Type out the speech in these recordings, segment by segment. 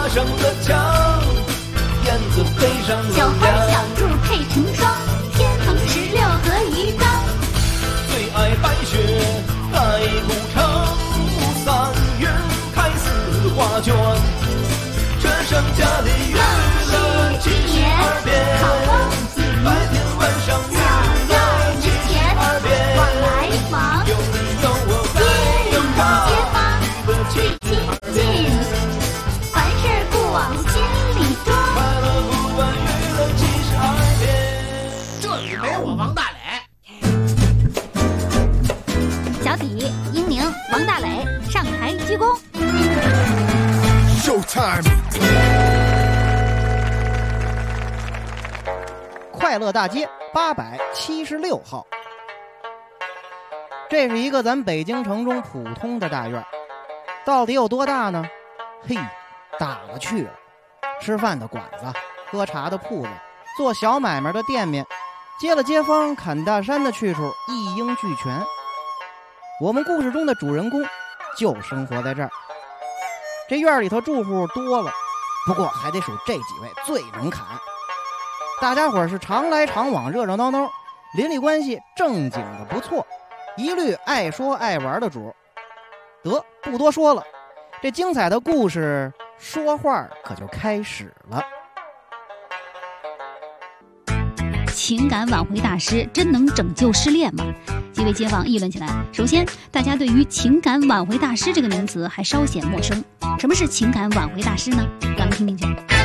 上了墙，燕子飞上了小花小兔配成双，天蓬16和鱼缸。 最爱白雪盖古城，3月开4画卷，这剩下的娱乐72遍，白天晚上娱乐72遍， 往来往， 有你有我在有街他， 坊娱乐最亲近，凡事不往心里装。 快乐不完娱乐72遍。 这里没我王大磊。 小体、英宁、王大磊上台鞠躬。 Showtime！ 快乐大街876号，这是一个咱北京城中普通的大院，到底有多大呢？嘿，大了去了。吃饭的馆子，喝茶的铺子，做小买卖的店面，接了街坊砍大山的去处一应俱全。我们故事中的主人公就生活在这儿。这院里头住户多了，不过还得数这几位最能砍。大家伙是常来常往，热热闹闹，邻里关系正经的不错，一律爱说爱玩的主。得，不多说了，这精彩的故事说话可就开始了。 情感挽回大师真能拯救失恋吗？几位街坊议论起来。首先，大家对于情感挽回大师这个名词还稍显陌生。什么是情感挽回大师呢？咱们听听去。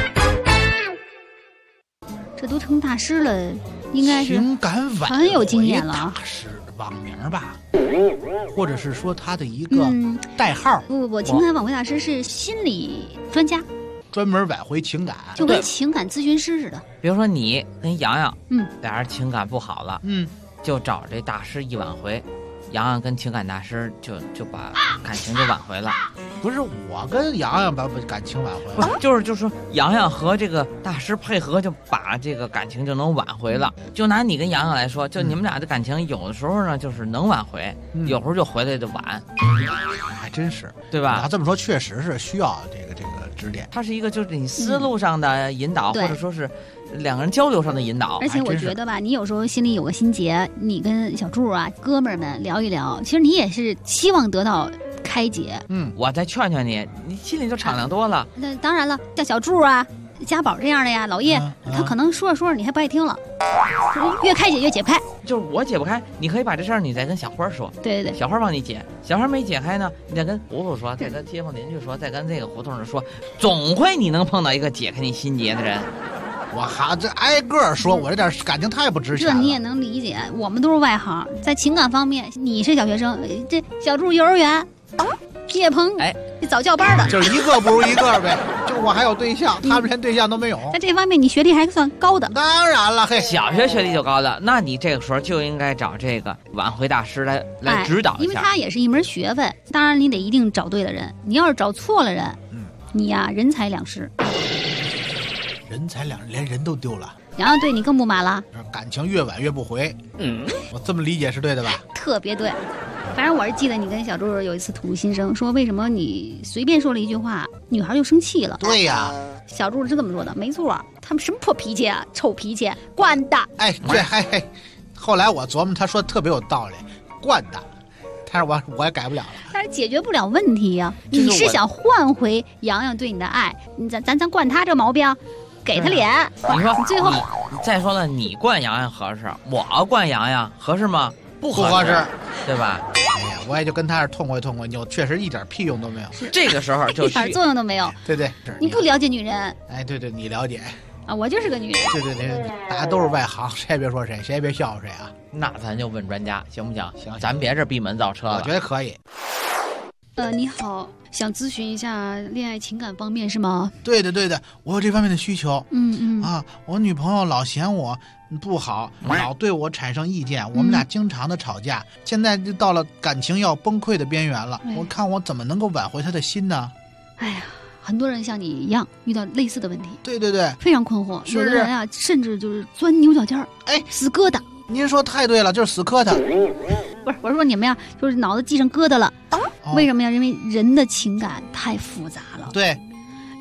这都成大师了，应该是情感挽回很有经验了啊。 大师的网名吧，或者是说他的一个代号。 不，情感挽回大师是心理专家， 专门挽回情感， 就跟情感咨询师似的。 比如说你跟洋洋，俩人情感不好了，就找这大师一挽回，洋洋跟情感大师就把感情就挽回了。 不是我跟洋洋把感情挽回了， 就是说洋洋和这个大师配合，就把这个感情就能挽回了。就拿你跟洋洋来说，就你们俩的感情有的时候呢就是能挽回，有时候就回来的晚， 还真是， 对吧？ 要这么说，确实是需要这个指点。 它是一个就是你思路上的引导，或者说是两个人交流上的引导。 而且我觉得吧，你有时候心里有个心结，你跟小柱啊哥们儿们聊一聊，其实你也是希望得到开解。 我再劝劝你，你心里就敞亮多了。 那当然了，像小柱啊、家宝这样的呀，老叶，他可能说着说着你还不爱听了，越开解越解不开。 就是我解不开，你可以把这事儿你再跟小花说， 对， 小花帮你解。小花没解开呢，你再跟胡胡说，再跟街坊邻居说，再跟这个胡同的说，总会你能碰到一个解开你心结的人。 我还这挨个说，我这点感情太不值钱了。 这你也能理解，我们都是外行，在情感方面，你是小学生，这小柱幼儿园，叶鹏早教班的， 就是一个不如一个呗。就我还有对象，他们连对象都没有。 在这方面，你学历还算高的。 当然了，嘿， 小学学历就高的，那你这个时候就应该找这个挽回大师来指导一下， 因为他也是一门学问。当然，你得一定找对了人，你要是找错了人，你呀人财两失。 人财两失，连人都丢了。 洋洋对你更不满了， 感情越挽越不回。我这么理解是对的吧？ 特别对。反正我是记得你跟小周有一次吐露心声，说为什么你随便说了一句话，女孩就生气了。 对呀， 小周是这么说的，没错，他们什么破脾气啊，臭脾气，惯的。 哎，对，嘿，后来我琢磨，他说的特别有道理，惯的。但是我也改不了了， 但是解决不了问题呀。你是想换回洋洋对你的爱，咱惯他这毛病，给他脸。 你说最后你再说了，你惯洋洋合适，我惯洋洋合适吗？不合适，对吧？ 哎呀，我也就跟他这痛快痛快，就确实一点屁用都没有。 这个时候就一点作用都没有。 对， 你不了解女人。 哎，对，你了解啊，我就是个女人。 对，大家都是外行，谁也别说谁，谁也别笑话谁啊。 那咱就问专家，行不行？ 行， 咱别这闭门造车了。 我觉得可以。 你好，想咨询一下恋爱情感方面是吗？ 对的，我有这方面的需求。我女朋友老嫌我不好，老对我产生意见，我们俩经常的吵架，现在就到了感情要崩溃的边缘了。我看我怎么能够挽回她的心呢？ 哎呀，很多人像你一样遇到类似的问题。 对， 非常困惑。有的人啊，甚至就是钻牛角尖儿，死疙瘩。 您说太对了，就是死磕他。 不是，我说你们呀，就是脑子系上疙瘩了。为什么呀？因为人的情感太复杂了。 对，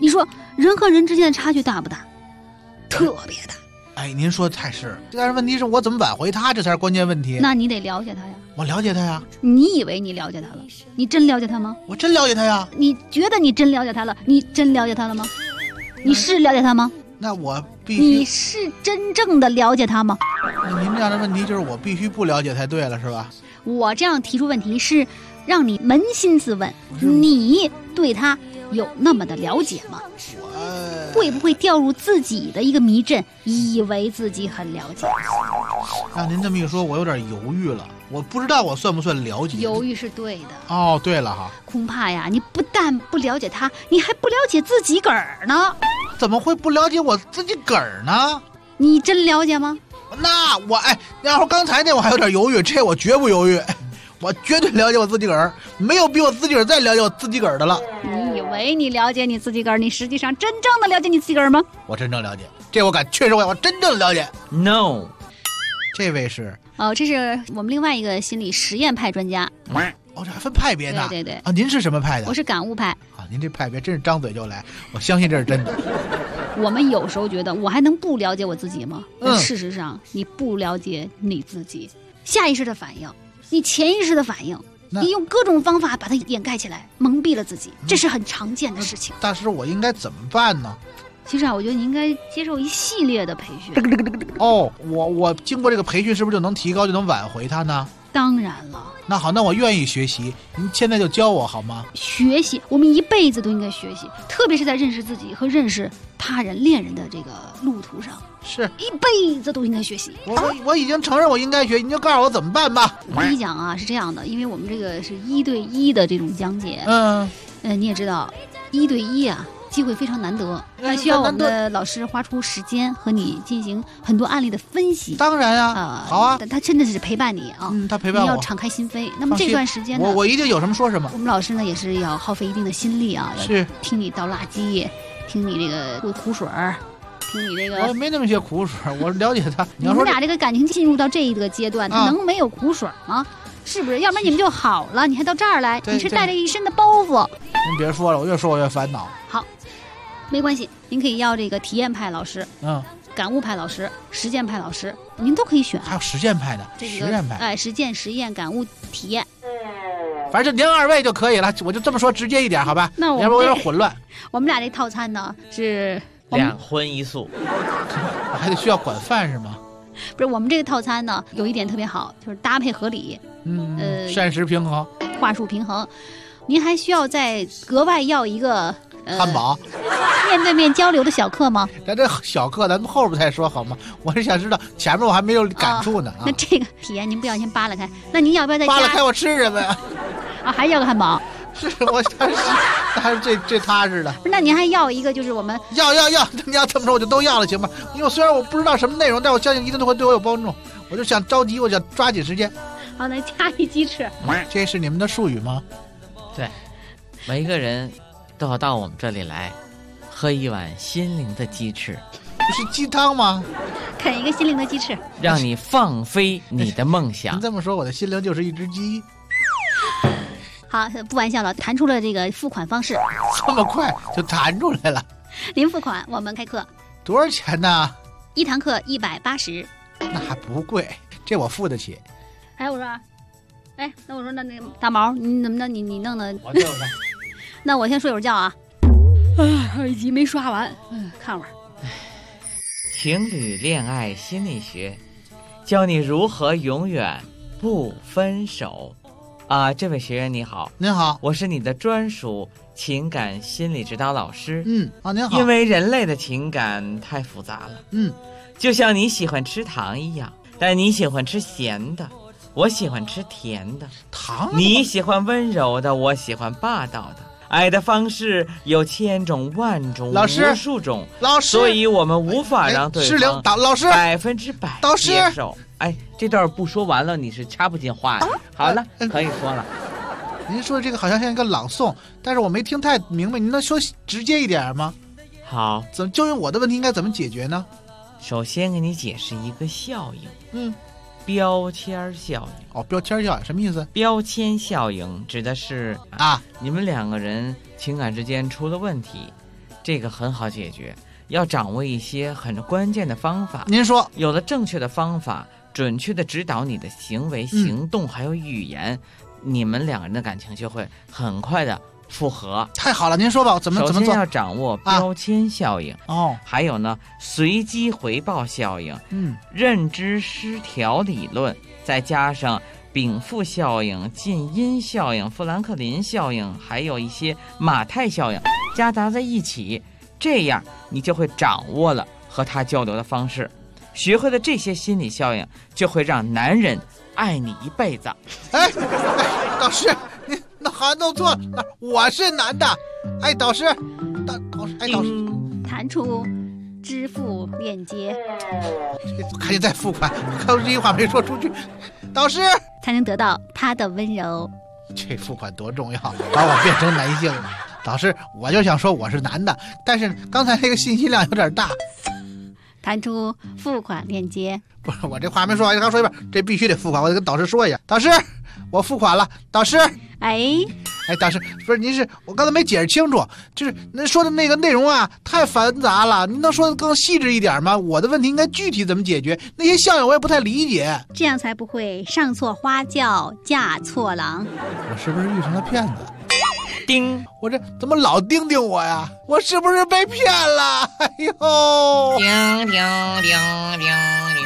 你说人和人之间的差距大不大？特别大。 哎，您说的太是，但是问题是我怎么挽回他，这才是关键问题。 那你得了解他呀。 我了解他呀。 你以为你了解他了？你真了解他吗？ 我真了解他呀。 你觉得你真了解他了？你真了解他了吗？你是了解他吗？ 那我必须。 你是真正的了解他吗？ 那您这样的问题就是我必须不了解才对了，是吧？ 我这样提出问题是让你扪心自问，你对他有那么的了解吗？会不会掉入自己的一个迷阵，以为自己很了解？ 让您这么一说，我有点犹豫了。我不知道我算不算了解。 犹豫是对的。 哦，对了哈， 恐怕呀，你不但不了解他，你还不了解自己个儿呢。 怎么会不了解我自己个儿呢？ 你真了解吗？ 那我要说刚才那我还有点犹豫，这我绝不犹豫。我绝对了解我自己个儿，没有比我自己个儿再了解我自己个儿的了。 你以为你了解你自己个儿，你实际上真正的了解你自己个儿吗？ 我真正了解，这我敢确实我真正了解。 No， 这位是这是我们另外一个心理实验派专家。 这还分派别呢？ 对对对。 啊，您是什么派的？ 我是感悟派。 啊，您这派别真是张嘴就来，我相信这是真的。 我们有时候觉得我还能不了解我自己吗？事实上，你不了解你自己，下意识的反应，你潜意识的反应，你用各种方法把它掩盖起来，蒙蔽了自己，这是很常见的事情。 大师，我应该怎么办呢？ 其实我觉得你应该接受一系列的培训。 哦，我经过这个培训，是不是就能提高，就能挽回他呢？ 当然了。 那好，那我愿意学习，您现在就教我好吗？ 学习，我们一辈子都应该学习，特别是在认识自己和认识他人、恋人的这个路途上， 是一辈子都应该学习。 我已经承认我应该学，你就告诉我怎么办吧。 我跟你讲啊，是这样的，因为我们这个是1对1的这种讲解，你也知道，1对1啊。机会非常难得，需要我们的老师花出时间和你进行很多案例的分析。 当然啊，好啊， 他真的是陪伴你啊， 他陪伴我， 你要敞开心扉。那么这段时间呢， 我一定有什么说什么。 我们老师呢也是要耗费一定的心力啊， 是听你倒垃圾，听你这个苦水儿，听你这个。 我没那么些苦水，我了解他。 你们俩这个感情进入到这一个阶段，他能没有苦水吗？是不是？要不然你们就好了，你还到这儿来，你是带着一身的包袱。 您别说了，我越说我越烦恼。 好。没关系，您可以要这个体验派老师，感悟派老师、实践派老师，您都可以选。 还有实践派的，实践派， 实践、实验、感悟、体验， 反正您2位就可以了，我就这么说直接一点，好吧？ 那要不然我有点混乱。 我们俩这套餐呢是 2荤1素， 还得需要管饭是吗？ 不是，我们这个套餐呢有一点特别好，就是搭配合理， 膳食平衡， 话术平衡。您还需要再格外要一个。 汉堡， 面对面交流的小课吗？ 咱这小课咱们后边再说好吗？我是想知道前面我还没有感触呢。 那这个体验您不要先扒拉开，那您要不要再扒拉开我吃什么呀？ 还要个汉堡？ 是我还是这踏实的。 那您还要一个就是我们要，你要这么说我就都要了行吗？因为虽然我不知道什么内容，但我相信一定都会对我有帮助。我就想着急，我想抓紧时间。 好，那加一鸡翅。 这是你们的术语吗？ 对，每一个人都要到我们这里来喝一碗心灵的鸡翅。 不是鸡汤吗？ 啃一个心灵的鸡翅， 让你放飞你的梦想。 您这么说，我的心灵就是一只鸡。 好，不玩笑了，弹出了这个付款方式。 这么快就弹出来了？ 您付款，我们开课。 多少钱呢 ？1堂课180。 那还不贵，这我付得起。 哎，我说，那我说那大毛，你怎么着？你弄的？ 我就是。 那我先睡会儿觉啊。一集没刷完，看会儿。 情侣恋爱心理学，教你如何永远不分手。这位学员你好。 您好， 我是你的专属情感心理指导老师。 您好。 因为人类的情感太复杂了，就像你喜欢吃糖一样，但你喜欢吃咸的，我喜欢吃甜的。 糖？ 你喜欢温柔的，我喜欢霸道的。爱的方式有千种万种，无数种， 老师， 所以我们无法让对方老师 100%接受。这段不说完了，你是插不进话的。好了，可以说了。 您说这个好像像一个朗诵，但是我没听太明白，您能说直接一点吗？ 好， 怎么就用我的问题应该怎么解决呢？ 首先给你解释一个效应，标签效应。 标签效应什么意思？ 标签效应指的是你们2个人情感之间出了问题， 这个很好解决，要掌握一些很关键的方法。 您说， 有了正确的方法，准确的指导你的行为、行动还有语言，你们两个人的感情就会很快的复合。 太好了，您说吧，怎么做？ 首先要掌握标签效应，还有呢随机回报效应，认知失调理论，再加上禀赋效应、近因效应、富兰克林效应，还有一些马太效应，夹杂在一起，这样你就会掌握了和他交流的方式，学会了这些心理效应，就会让男人爱你一辈子。 哎，导师，您那还弄错了，我是男的。哎，导师，导师， 弹出支付链接， 赶紧再付款，还有这句话没说出去，导师才能得到他的温柔。 这付款多重要，把我变成男性了。导师，我就想说我是男的，但是刚才那个信息量有点大。 弹出付款链接。 不是，我这话没说完，刚说一半，这必须得付款，我得跟导师说一下。导师，我付款了。导师， 哎， 导师，不是，您是我刚才没解释清楚，就是您说的那个内容啊，太繁杂了，您能说的更细致一点吗？我的问题应该具体怎么解决？那些效应我也不太理解， 这样才不会上错花轿嫁错郎。 我是不是遇上了骗子？ 叮， 我这怎么老叮叮我呀？我是不是被骗了？哎呦！ 叮叮叮叮叮。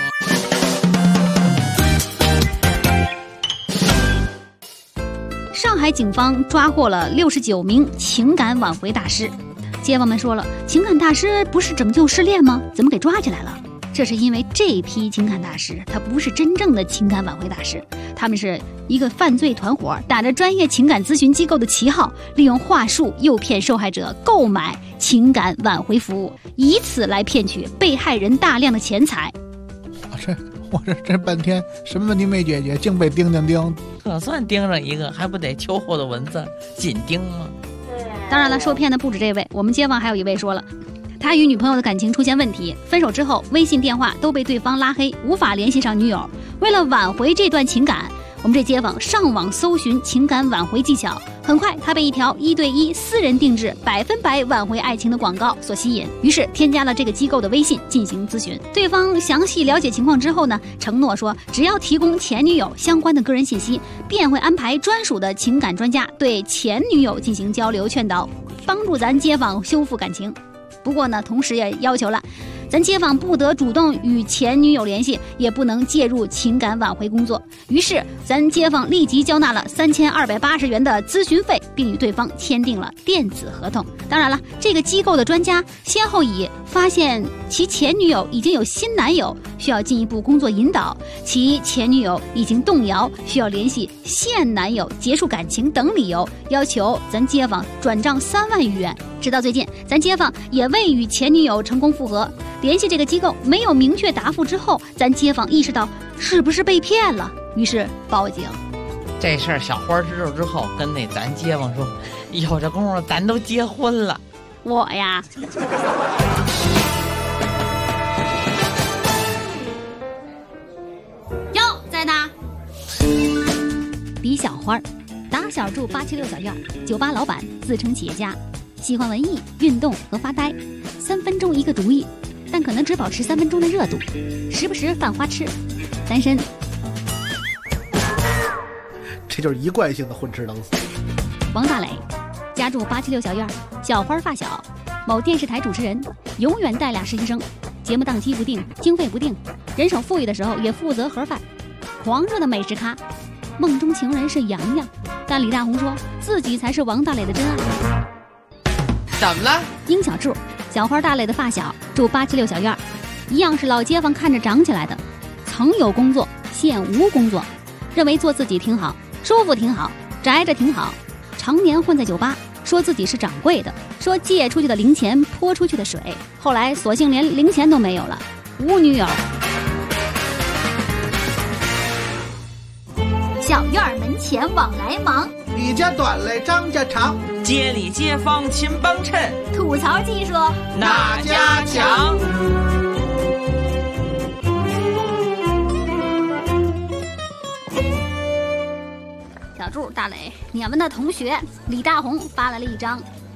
上海警方抓获了69名情感挽回大师。街坊们说了，情感大师不是拯救失恋吗？怎么给抓起来了？这是因为这批情感大师他不是真正的情感挽回大师，他们是一个犯罪团伙，打着专业情感咨询机构的旗号，利用话术诱骗受害者购买情感挽回服务，以此来骗取被害人大量的钱财。 我这半天什么问题没解决，竟被叮叮叮， 可算盯上一个，还不得秋后的蚊子紧盯吗？ 当然了，受骗的不止这位，我们街坊还有一位说了，他与女朋友的感情出现问题，分手之后微信电话都被对方拉黑，无法联系上女友。为了挽回这段情感，我们这街坊上网搜寻情感挽回技巧，很快他被一条1对1私人定制100%挽回爱情的广告所吸引，于是添加了这个机构的微信进行咨询。对方详细了解情况之后呢，承诺说只要提供前女友相关的个人信息，便会安排专属的情感专家对前女友进行交流劝导，帮助咱街坊修复感情。不过呢，同时也要求了咱街坊不得主动与前女友联系，也不能介入情感挽回工作。于是咱街坊立即交纳了3280元的咨询费，并与对方签订了电子合同。当然了，这个机构的专家先后以发现其前女友已经有新男友，需要进一步工作引导，其前女友已经动摇，需要联系现男友结束感情等理由，要求咱街坊转账3万余元。直到最近，咱街坊也未与前女友成功复合，联系这个机构没有明确答复之后，咱街坊意识到是不是被骗了，于是报警。 这事儿小花知道之后，跟那咱街坊说，有这功夫咱都结婚了。 我呀，哟，在哪？李小花，打小住876小院，酒吧老板，自称企业家，喜欢文艺、运动和发呆，3分钟一个主意，但可能只保持3分钟的热度，时不时犯花痴，单身。 这就是一贯性的混吃等死。 王大磊，家住876小院，小花发小，某电视台主持人，永远带俩实习生，节目档期不定，经费不定，人手富裕的时候也负责盒饭，狂热的美食咖，梦中情人是洋洋，但李大红说自己才是王大磊的真爱。 怎么了？ 殷小柱，小花大磊的发小，住876小院，一样是老街坊看着长起来的，曾有工作，现无工作，认为做自己挺好，舒服挺好，宅着挺好，常年混在酒吧，说自己是掌柜的，说借出去的零钱泼出去的水，后来索性连零钱都没有了，无女友。 小院门前往来忙， 李家短来张家长， 街里街坊勤帮衬， 吐槽技术哪家强？ 小柱、大磊，你们的同学李大红发来了一张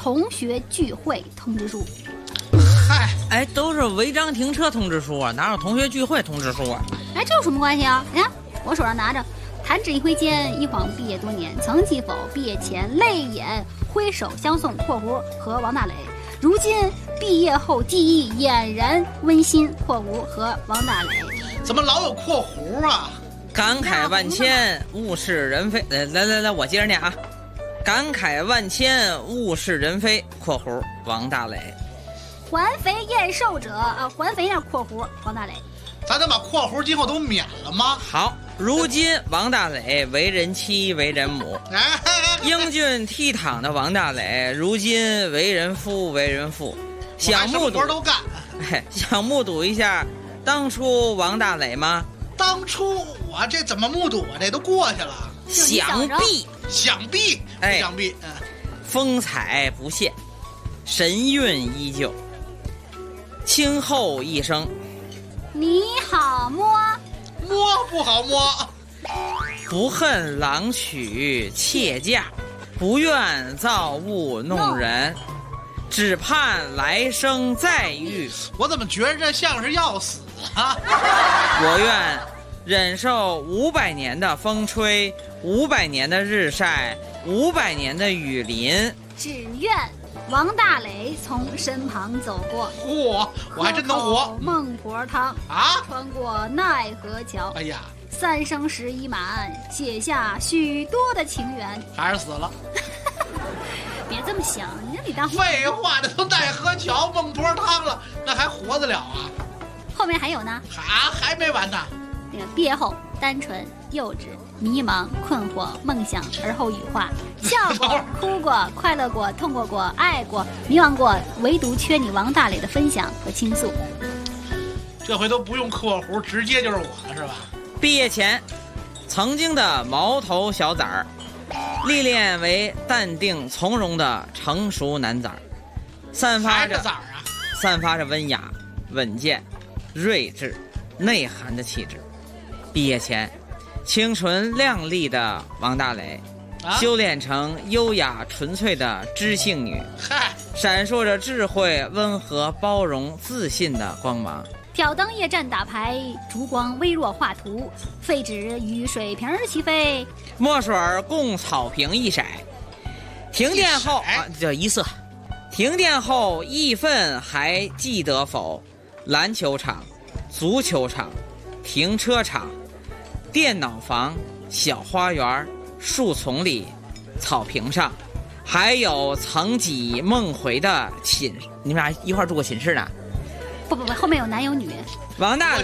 同学聚会通知书。 嗨， 哎，都是违章停车通知书啊，哪有同学聚会通知书啊？ 哎，这有什么关系啊？你看我手上拿着，弹指一挥间，一晃毕业多年，曾记否？毕业前泪眼挥手相送（括弧和王大雷），如今毕业后记忆俨然温馨（括弧和王大雷）。 怎么老有括弧啊？ 感慨万千，物是人非。来，我接着念啊！感慨万千，物是人非（括弧王大雷）。 环肥燕瘦者环肥那括弧王大雷。 咱能把括弧今后都免了吗？ 好，如今王大雷为人妻为人母，英俊倜傥的王大雷如今为人夫为人父，想目睹都干。 想目睹一下当初王大雷吗？ 当初我这怎么目睹啊？这都过去了。想必， 风采不现，神韵依旧。轻吼一声， 你好摸不好摸。 不恨郎娶妾嫁，不愿造物弄人，只盼来生再遇。 我怎么觉得这像是要死啊？ 我愿忍受500年的风吹，500年的日晒，500年的雨淋， 只愿王大雷从身旁走过。 嚯，我还真能活。 孟婆汤啊， 穿过奈何桥。 哎呀 ，3生石已满，写下许多的情缘。 还是死了。 别这么想，你让你当废话，这都奈何桥、孟婆汤了，那还活得了啊？ 后面还有呢。 还没完呢。 那个毕业后，单纯、幼稚、迷茫、困惑、梦想，而后羽化，笑过、哭过、快乐过、痛过过、爱过、迷茫过，唯独缺你王大雷的分享和倾诉。 这回都不用括弧，直接就是我了，是吧？ 毕业前，曾经的毛头小崽儿，历练为淡定从容的成熟男崽儿，散发着温雅、稳健、睿智、内涵的气质。毕业前，清纯靓丽的王大雷，修炼成优雅纯粹的知性女，闪烁着智慧、温和、包容、自信的光芒。 挑灯夜战打牌，烛光微弱画图，废纸与水瓶齐飞， 墨水共草坪一色。停电后叫一色。停电后义愤还记得否？篮球场、足球场、停车场、电脑房、小花园、树丛里、草坪上，还有曾几梦回的寝，你们俩一块住过寝室呢？ 不，后面有男有女。 王大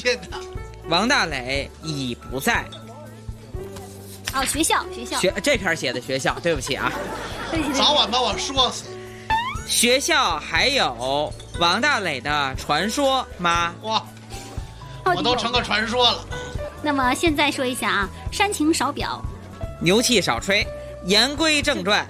雷已不在。学校这篇写的学校，对不起啊， 早晚把我说死。 学校还有王大雷的传说吗？ 哇，我都成个传说了。 那么现在说一下啊，煽情少表， 牛气少吹，言归正传。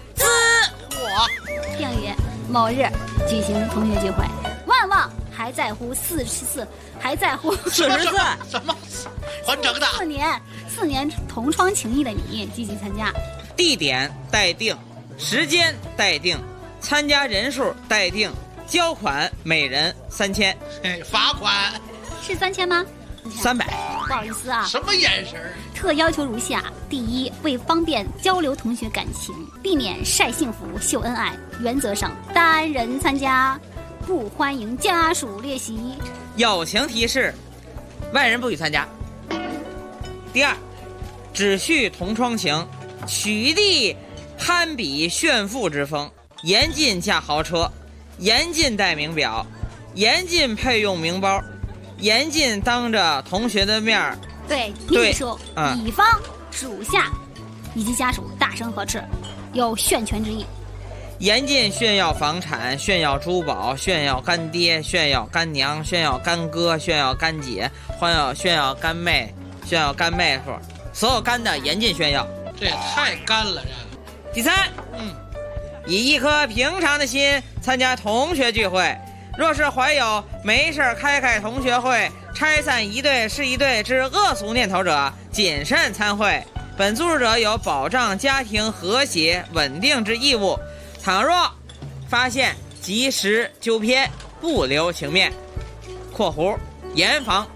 定于某日举行同学聚会，万还在乎44，还在乎 44 什么？还整的 4年同窗情谊的你积极参加。 地点待定，时间待定，参加人数待定，交款每人3000。 罚款是3000吗 ？300。 不好意思啊。 什么眼神？ 特要求如下：第一，为方便交流同学感情，避免晒幸福秀恩爱，原则上单人参加，不欢迎家属列席。 友情提示：外人不许参加。第二，只叙同窗情，取缔攀比炫富之风，严禁驾豪车，严禁戴名表，严禁配用名包，严禁当着同学的面对秘书、乙方、属下以及家属大声呵斥，有炫权之意。 严禁炫耀房产，炫耀珠宝，炫耀干爹，炫耀干娘，炫耀干哥，炫耀干姐，炫耀干妹，炫耀干妹夫，所有干的严禁炫耀。 这也太干了，这个。 第三，以一颗平常的心参加同学聚会，若是怀有没事开同学会，拆散一对是一对之恶俗念头者，谨慎参会。本组织者有保障家庭和谐稳定之义务。 倘若发现，及时纠偏，不留情面。括弧严防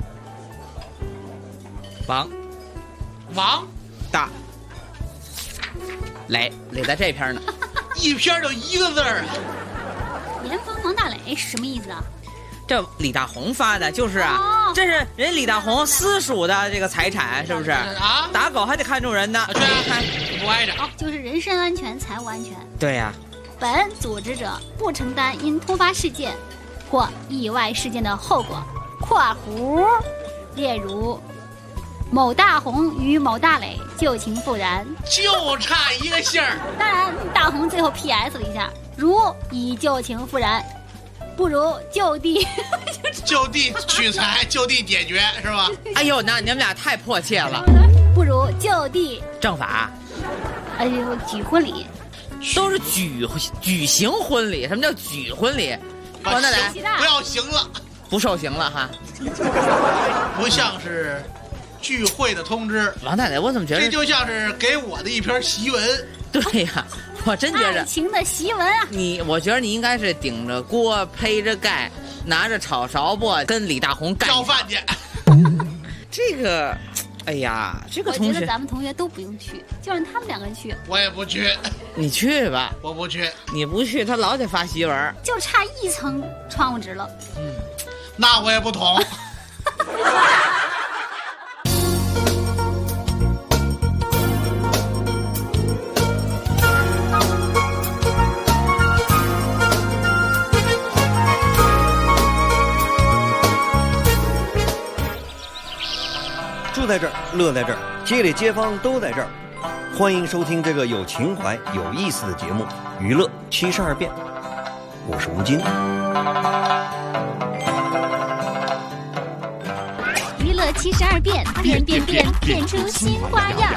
王大磊在这篇呢， 一篇就一个字儿啊。 严防王大磊是什么意思啊？ 这李大红发的，就是啊，这是人李大红私属的这个财产，是不是啊？打狗还得看住人呢， 不挨着。 就是人身安全、财物安全。 对呀。 本组织者不承担因突发事件或意外事件的后果。括弧例如某大红与某大磊旧情复燃， 就差一个姓儿。 当然，大红最后 PS 了一下，如已旧情复燃，不如就地取材， 就地解决，是吧？ 哎呦，那你们俩太迫切了。 不如就地正法。 哎呦，举婚礼都是举行婚礼。什么叫举婚礼？ 王大磊不要行了， 不受刑了哈。 不像是聚会的通知。 王大磊，我怎么觉得这就像是给我的一篇檄文？ 对呀，我真觉着爱情的檄文啊。 我觉得你应该是顶着锅披着盖，拿着炒勺钵跟李大红干要饭去。 这个，哎呀，这个同学， 我觉得咱们同学都不用去，就让他们两个人去。 我也不去。 你去吧。 我不去。 你不去，他老得发檄文， 就差一层窗户纸了。 那我也不同。 住在这儿，乐在这儿，街里街坊都在这儿。欢迎收听这个有情怀、有意思的节目《娱乐72变》，我是吴京。 娱乐72变，变出新花样。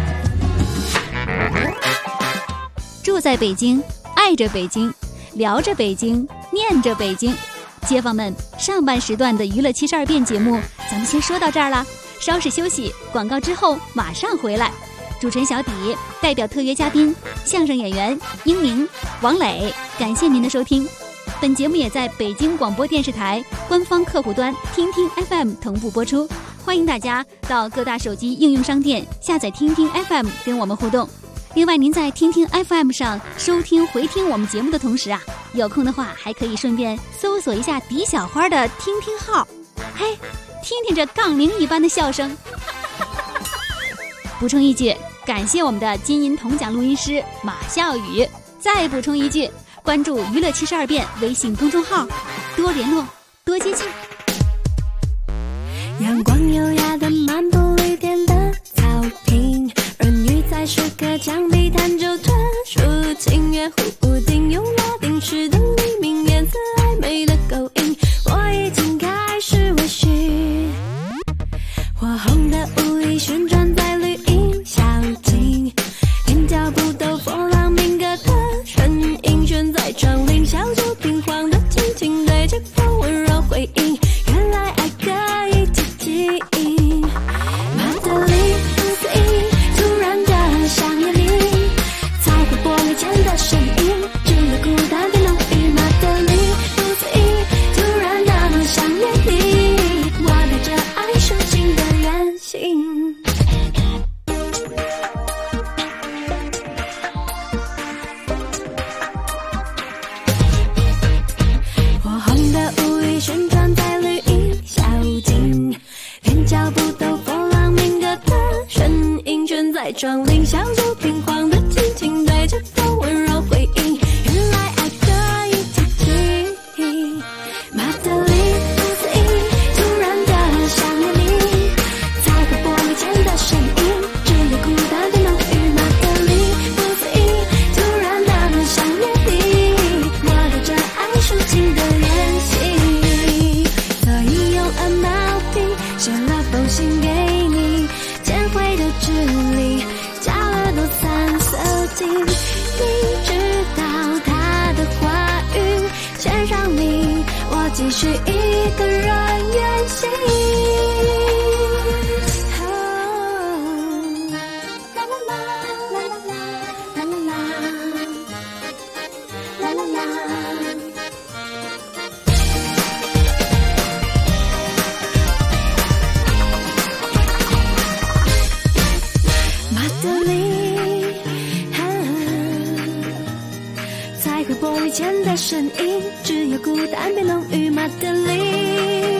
住在北京，爱着北京，聊着北京，念着北京。街坊们，上半时段的娱乐72变节目，咱们先说到这儿了。稍事休息，广告之后马上回来。主持人小底代表特约嘉宾相声演员英明、王磊，感谢您的收听。本节目也在北京广播电视台官方客户端听听 FM 同步播出，欢迎大家到各大手机应用商店下载听听 FM 跟我们互动。另外，您在听听 FM 上收听回听我们节目的同时啊，有空的话还可以顺便搜索一下狄小花的听听号，嘿，听听这杠铃一般的笑声。补充一句，感谢我们的金银铜奖录音师马笑宇。再补充一句，关注娱乐72变微信公众号，多联络，多接洽。 阳光优雅的漫步绿点的草坪，儿女在石刻墙壁弹奏专属琴乐，屋顶用拉丁诗的黎明，颜色暧昧的勾引，我已经开始微醺。火红的雾里旋转在绿荫小径，连脚步都波浪鸣歌的身影，悬在窗棂，小酒瓶晃的轻轻，对着风温柔回应，原来爱可以记忆。马德里不思议，突然的想念你，擦过玻璃前的身影，只有孤单的浓郁。马德里不思议，突然的想念你，我带着爱抒情的远行。火红的雾里旋转在绿荫小径，连脚步都波浪鸣歌的身影，悬在窗棂，小酒瓶晃的轻轻，对着风温柔回应，原来爱可以记忆。马德里不思议，突然的想念你，擦过玻璃前的身影，只有孤单的浓郁。马德里不思议，突然的想念你，我带着爱抒情的远行，所以用MLP写了封信给你，捡回的智力加了多三色镜，你知道他的话语先让你我继续一个人远行。啦啦啦啦啦啦啦啦啦。 马德里，彩绘玻璃前的身影，只有孤单被浓郁。马德里，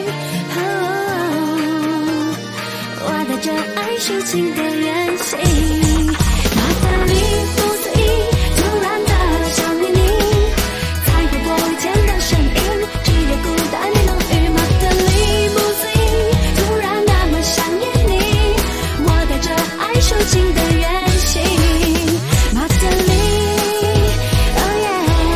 我带着爱抒情的远行。马德里，不思议，突然的想念你，彩绘玻璃前的身影，只有孤单被浓郁。马德里，不思议，突然那么想念你，我带着爱抒情的远行。马德里，哦耶，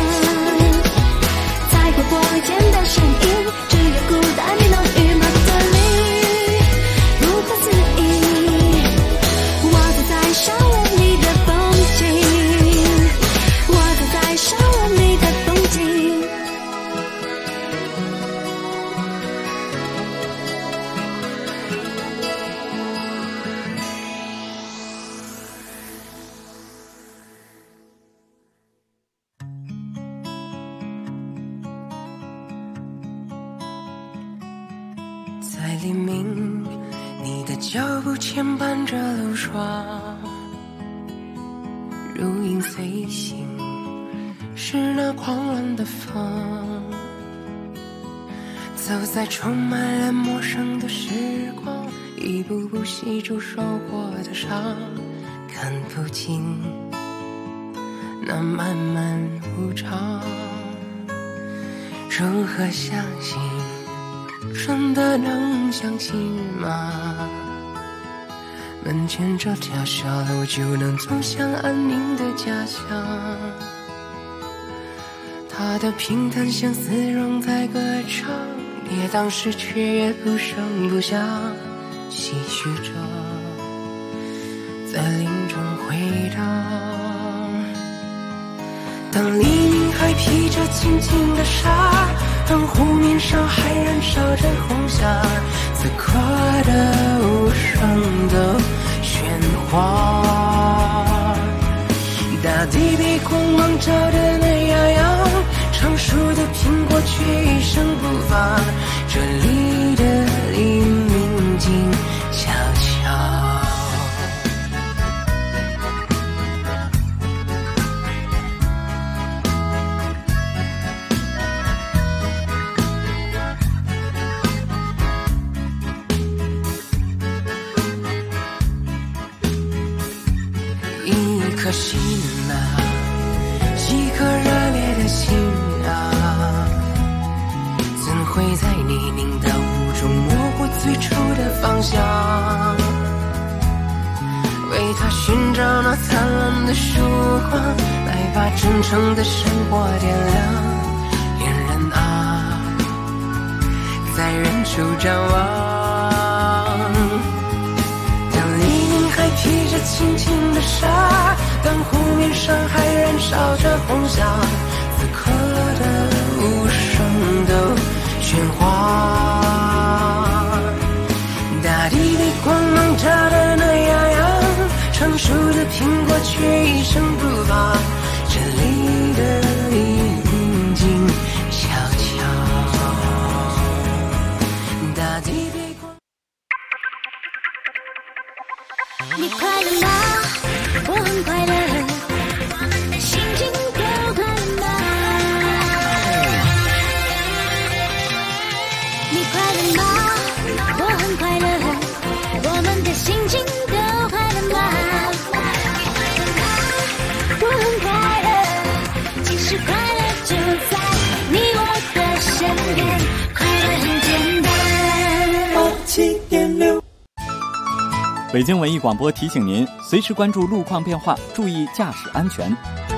彩绘玻璃前的身影，只有孤单被浓郁。马德里，不可思议，我在烧了你的风景，我在烧了你的风景。 在黎明，你的脚步牵绊着路霜，如影随形，是那狂乱的风，走在充满了陌生的时光，一步步细数受过的伤，看不尽那漫漫无常，如何相信？真的能相信吗？门前这条小路就能走向安宁的家乡，它的平淡像丝绒在歌唱，跌宕时却也不声不响，唏嘘着在林中回荡。当黎明还披着轻轻的纱，当湖面上还燃烧着红霞，此刻的无声的喧哗，大地被光芒照得美洋洋，成熟的苹果却一声不发，这里的黎明静悄悄。一颗心啊，一颗热烈的心啊，怎会在泥泞的雾中模糊最初的方向？为它寻找那灿烂的曙光，来把真诚的生活点亮。恋人啊，在远处张望，当黎明还披着轻轻的纱，当湖面上还燃烧着红霞，此刻的无声的喧哗，大地被光芒照得暖洋洋，成熟的苹果却一声不发，这里的黎明静悄悄，大地被光。 你快乐吗？我很快乐，心情都快乐吗？你快乐吗？我很快乐，我们的心情都快乐吗？我很快乐，其实快乐就在你我的身边，快乐很简单。87.6 北京文艺广播提醒您，随时关注路况变化，注意驾驶安全。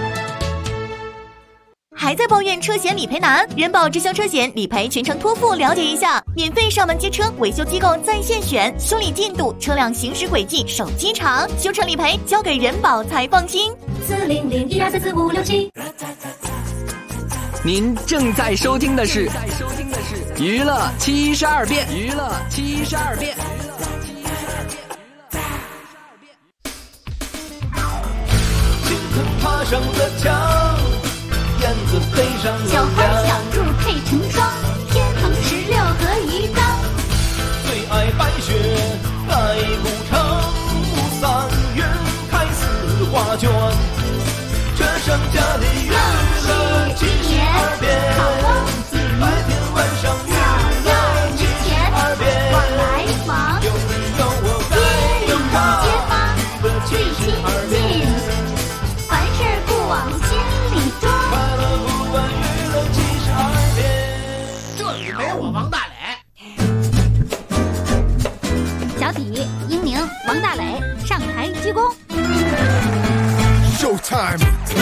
还在抱怨车险理赔难？人保直销车险理赔全程托付，了解一下，免费上门接车，维修机构在线选，修理进度、车辆行驶轨迹手机查，修车理赔交给人保才放心。40012344567。 您正在收听的是娱乐72变，娱乐72变。 爬上了墙，燕子配上小花小兔配成双，天蓬16合一张。 最爱白雪盖古城，3月开4画卷。这盛家的娱乐72变，白天晚上娱乐72变。 往来忙， 有你有我该有他， 街坊最亲近，凡事不往心里装。 快乐不管娱乐72变。 这里没我王大磊。小体、英宁、王大磊上台鞠躬。 Showtime。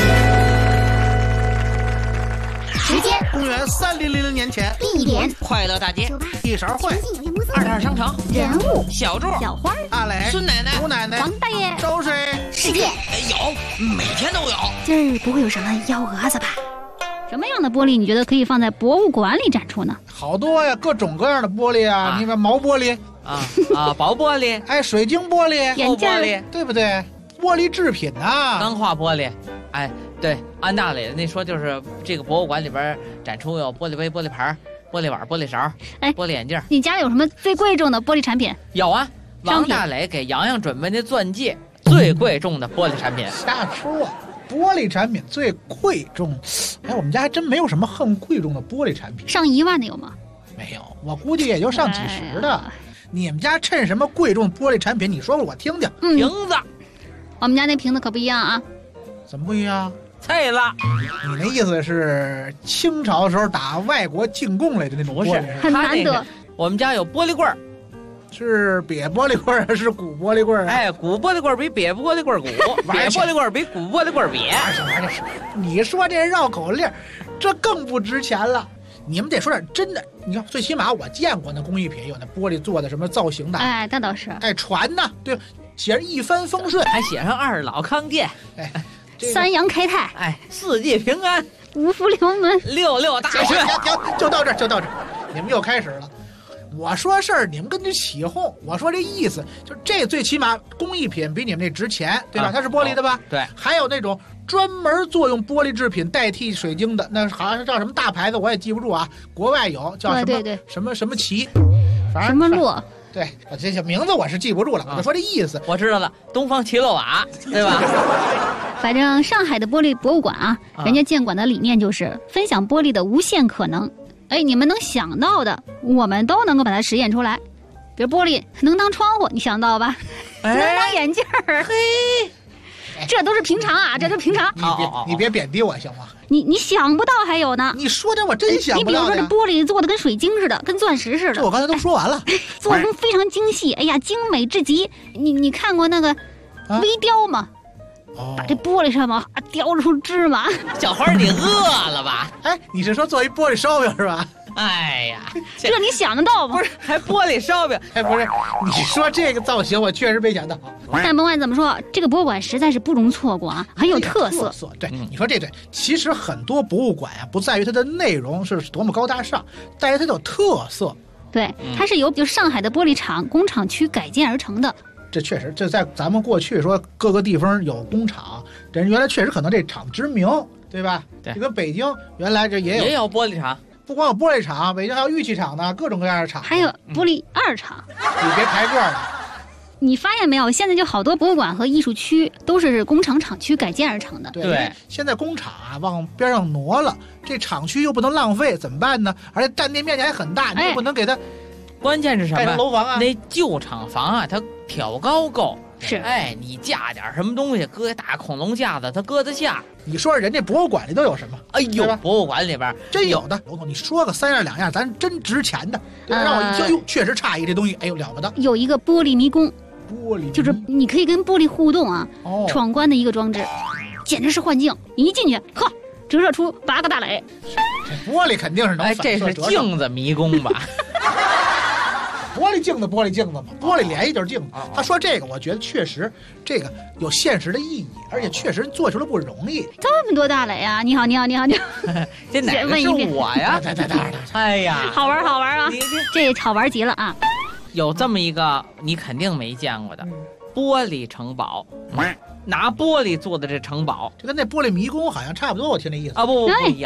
时间： 公元3000年前。 地点： 快乐大街。 一勺烩。 二摊商城。 人物： 小柱、 小花、 阿磊、 孙奶奶、 吴奶奶、 王大爷。 周水。 事件： 有，每天都有。 今儿不会有什么幺蛾子吧？什么样的玻璃你觉得可以放在博物馆里展出呢？ 好多呀，各种各样的玻璃啊，你看毛玻璃薄玻璃， 哎，水晶玻璃， 眼镜玻璃， 对不对？玻璃制品啊， 钢化玻璃，哎，对，按大磊那说，就是这个博物馆里边展出有玻璃杯、玻璃盘、玻璃碗、玻璃勺， 哎， 玻璃眼镜。 你家里有什么最贵重的玻璃产品？ 有啊，王大磊给洋洋准备那钻戒，最贵重的玻璃产品。 瞎说，玻璃产品最贵重。哎，我们家还真没有什么很贵重的玻璃产品。 上1万的有吗？ 没有，我估计也就上几十的。你们家趁什么贵重玻璃产品？你说说我听听。 瓶子。 我们家那瓶子可不一样啊。 怎么不一样？ 脆了。 你那意思是清朝的时候打外国进贡来的那种玻璃？ 很难得。 我们家有玻璃棍儿， 是瘪玻璃棍儿，是鼓玻璃棍儿？ 哎，鼓玻璃棍儿比瘪玻璃棍儿鼓，瘪玻璃棍儿比鼓玻璃棍儿瘪。 你说这绕口令，这更不值钱了。你们得说点真的，你看，最起码我见过那工艺品，有那玻璃做的什么造型的， 哎，那倒是， 哎，船呢，对，写着一帆风顺， 还写上二老康健， 哎， 3阳开泰， 哎，4季平安 ，5福临门 ，66大顺。 行，就到这儿，就到这儿，你们又开始了。我说事儿，你们跟着起哄。我说这意思，就这最起码工艺品比你们那值钱，对吧？它是玻璃的吧？ 对。 还有那种专门做用玻璃制品代替水晶的，那好像是叫什么大牌子，我也记不住啊。国外有叫什么什么什么旗，反正什么路。 对，这些名字我是记不住了。我就说这意思， 我知道了，东方齐洛瓦，对吧？ 反正上海的玻璃博物馆啊，人家建馆的理念就是分享玻璃的无限可能。哎，你们能想到的，我们都能够把它实现出来。比如玻璃能当窗户，你想到吧？能当眼镜儿，嘿，这都是平常啊，这都平常。 你别贬低我行吗？ 你想不到还有呢。 你说的我真想不到。 你比如说这玻璃做的跟水晶似的，跟钻石似的。 这我刚才都说完了。 做工非常精细，哎呀，精美至极。你看过那个微雕吗？把这玻璃上嘛雕出芝麻。 小花，你饿了吧？ 哎，你是说做一玻璃烧饼是吧？ 哎呀， 这你想得到吗？ 不是，还玻璃烧饼？ 哎，不是，你说这个造型我确实没想到。 但甭管怎么说，这个博物馆实在是不容错过啊，很有特色。 对，你说这对，其实很多博物馆呀，不在于它的内容是多么高大上，在于它有特色。 对，它是由上海的玻璃厂工厂区改建而成的。 这确实，这在咱们过去说各个地方有工厂，人原来确实可能这厂知名，对吧？ 对， 就跟北京原来这也有玻璃厂， 不光有玻璃厂，北京还有玉器厂呢，各种各样的厂， 还有玻璃2厂。 你别抬个了。 你发现没有？现在就好多博物馆和艺术区都是工厂厂区改建而成的。 对，现在工厂啊往边上挪了，这厂区又不能浪费，怎么办呢？而且占地面积还很大，你又不能给它。 关键是什么？ 盖成楼房啊！ 那旧厂房啊，它挑高够。 是， 哎，你架点什么东西，搁大恐龙架子，它搁得下。 你说人家博物馆里都有什么？ 哎呦，博物馆里边真有的。你说个3样2样，咱真值钱的，让我一听，哟，确实诧异，这东西，哎呦了不得。 有一个玻璃迷宫，就是你可以跟玻璃互动啊，闯关的一个装置，简直是幻境。一进去，呵，折射出8个大磊。 这玻璃肯定是能反射。 这是镜子迷宫吧？ 玻璃镜子嘛，玻璃联系就是镜子。他说这个，我觉得确实这个有现实的意义，而且确实做出来不容易。 这么多大磊啊！你好， 这哪个是我呀？哎呀， 好玩啊！这好玩极了啊！ 有这么一个你肯定没见过的玻璃城堡，拿玻璃做的这城堡， 就跟那玻璃迷宫好像差不多。我听那意思啊，不一样。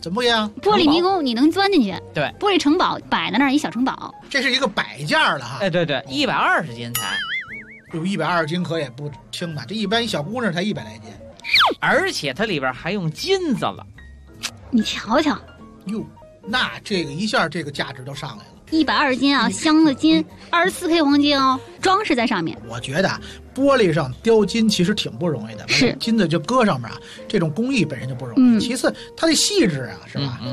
怎么不一样？ 玻璃迷宫你能钻进去， 对， 玻璃城堡摆在那儿一小城堡， 这是一个摆件了哈。 哎，对，120斤才。 有120斤可也不轻的，这一般一小姑娘才100来斤， 而且它里边还用金子了。 你瞧瞧， 哟，那这个一下这个价值就上来了。 120斤啊，镶的金，24K 黄金哦，装饰在上面。 我觉得玻璃上雕金其实挺不容易的， 是金子就搁上面啊，这种工艺本身就不容易。其次，它的细致啊，是吧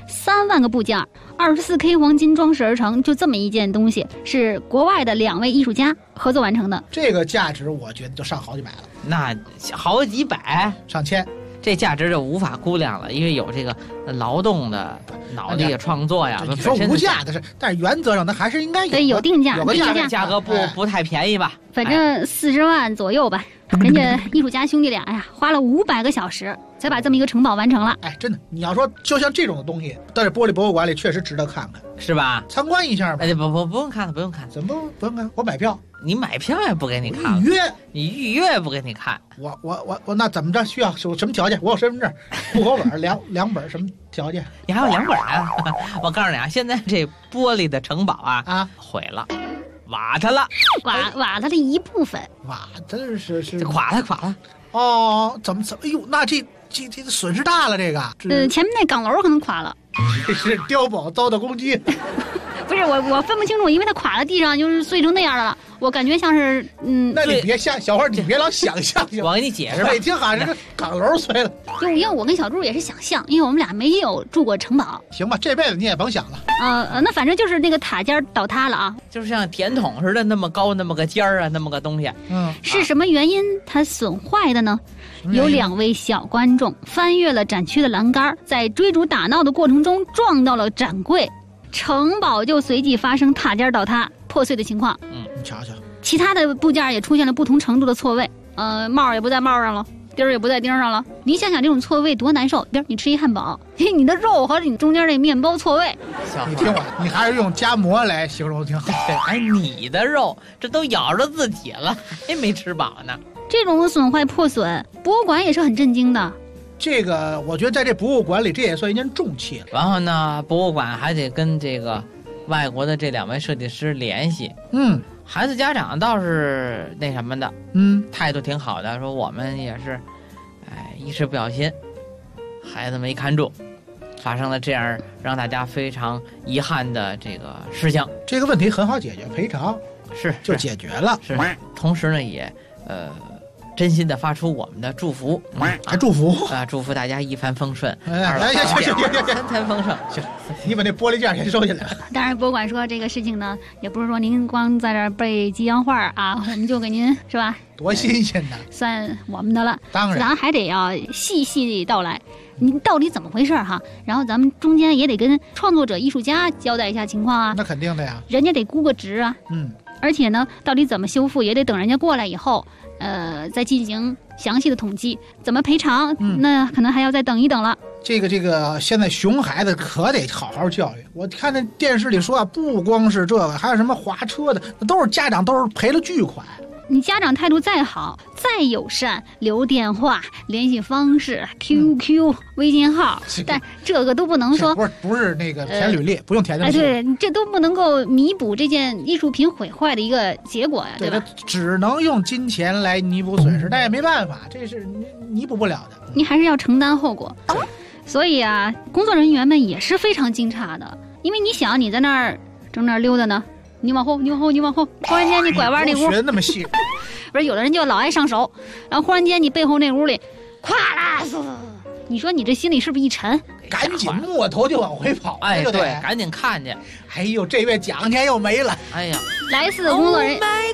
？3万个部件，24K 黄金装饰而成，就这么一件东西，是国外的2位艺术家合作完成的。 这个价值我觉得就上好几百了， 那好几百， 上千。 这价值就无法估量了，因为有这个劳动的脑力创作呀。 你说无价的是，但是原则上它还是应该有。 对，有定价， 有个价格不太便宜吧？ 反正40万左右吧。人家艺术家兄弟俩呀，花了500个小时才把这么一个城堡完成了。 哎，真的，你要说就像这种东西，到这玻璃博物馆里确实值得看看， 是吧？ 参观一下吧。 哎，不用看了，不用看。 怎么不用看？我买票。 你买票也不给你看，你预约也不给你看。 我那怎么着？需要有什么条件？我有身份证、户口本、两本，什么条件？ 你还有2本啊？我告诉你啊，现在这玻璃的城堡啊毁了，瓦它了， 瓦它的一部分， 瓦它是垮了。 哦，怎么？哎呦，那这损失大了，这个。 前面那岗楼可能垮了。 这是碉堡遭到攻击。 不是我分不清楚，因为它垮了地上就是碎成那样了，我感觉像是那你别小伙你别老想象， 我给你解释吧。 一听好像这个岗楼碎了。 因为我跟小猪也是想象，因为我们俩没有住过城堡。 行吧，这辈子你也甭想了。 那反正就是那个塔尖倒塌了啊， 就是像甜筒似的那么高那么个尖儿啊，那么个东西。 是什么原因它损坏的呢？有2位小观众翻越了展区的栏杆，在追逐打闹的过程中撞到了展柜。城堡就随即发生塔尖倒塌破碎的情况。 你瞧瞧， 其他的部件也出现了不同程度的错位，帽也不在帽上了，钉儿也不在钉上了。你想想这种错位多难受。比如你吃一汉堡，你的肉和你中间这面包错位。 你听我，你还是用夹馍来形容挺好。 哎，你的肉这都咬着自己了，还没吃饱呢。 这种损坏破损，博物馆也是很震惊的。 这个我觉得在这博物馆里，这也算一件重器了。 然后呢，博物馆还得跟这个外国的这2位设计师联系。孩子家长倒是那什么的，态度挺好的，说我们也是，一时不小心，孩子没看住，发生了这样让大家非常遗憾的这个事情。 这个问题很好解决，赔偿就解决了。 是，同时呢也真心的发出我们的祝福， 还祝福祝福大家一帆风顺， 行， 三餐丰盛。 行，你把那玻璃件先收起来。 当然，博物馆说这个事情呢，也不是说您光在这儿背吉祥话啊，我们就给您是吧？ 多新鲜的， 算我们的了。 当然， 咱还得要细细道来，你到底怎么回事哈？然后咱们中间也得跟创作者、艺术家交代一下情况啊。 那肯定的呀， 人家得估个值啊。而且呢，到底怎么修复，也得等人家过来以后。再进行详细的统计，怎么赔偿，那可能还要再等一等了。 这个，现在熊孩子可得好好教育。我看那电视里说啊，不光是这个，还有什么滑车的，那都是家长都是赔了巨款。 你家长态度再好、再友善，留电话、联系方式、QQ、微信号，但这个都不能说不是那个填履历，不用填。 对，这都不能够弥补这件艺术品毁坏的一个结果呀，对吧？ 只能用金钱来弥补损失，但也没办法，这是弥补不了的。 你还是要承担后果。所以啊，工作人员们也是非常惊诧的，因为你想，你在那儿正那儿溜达呢。你往后，忽然间你拐弯那屋， 学那么细， 不是有的人就老爱上手，然后忽然间你背后那屋里，咵啦嗖，你说你这心里是不是一沉？ 赶紧摸头就往回跑， 哎，对，赶紧看去。 哎呦，这月奖钱又没了， 哎呀， 来4个工作人员 ，Oh my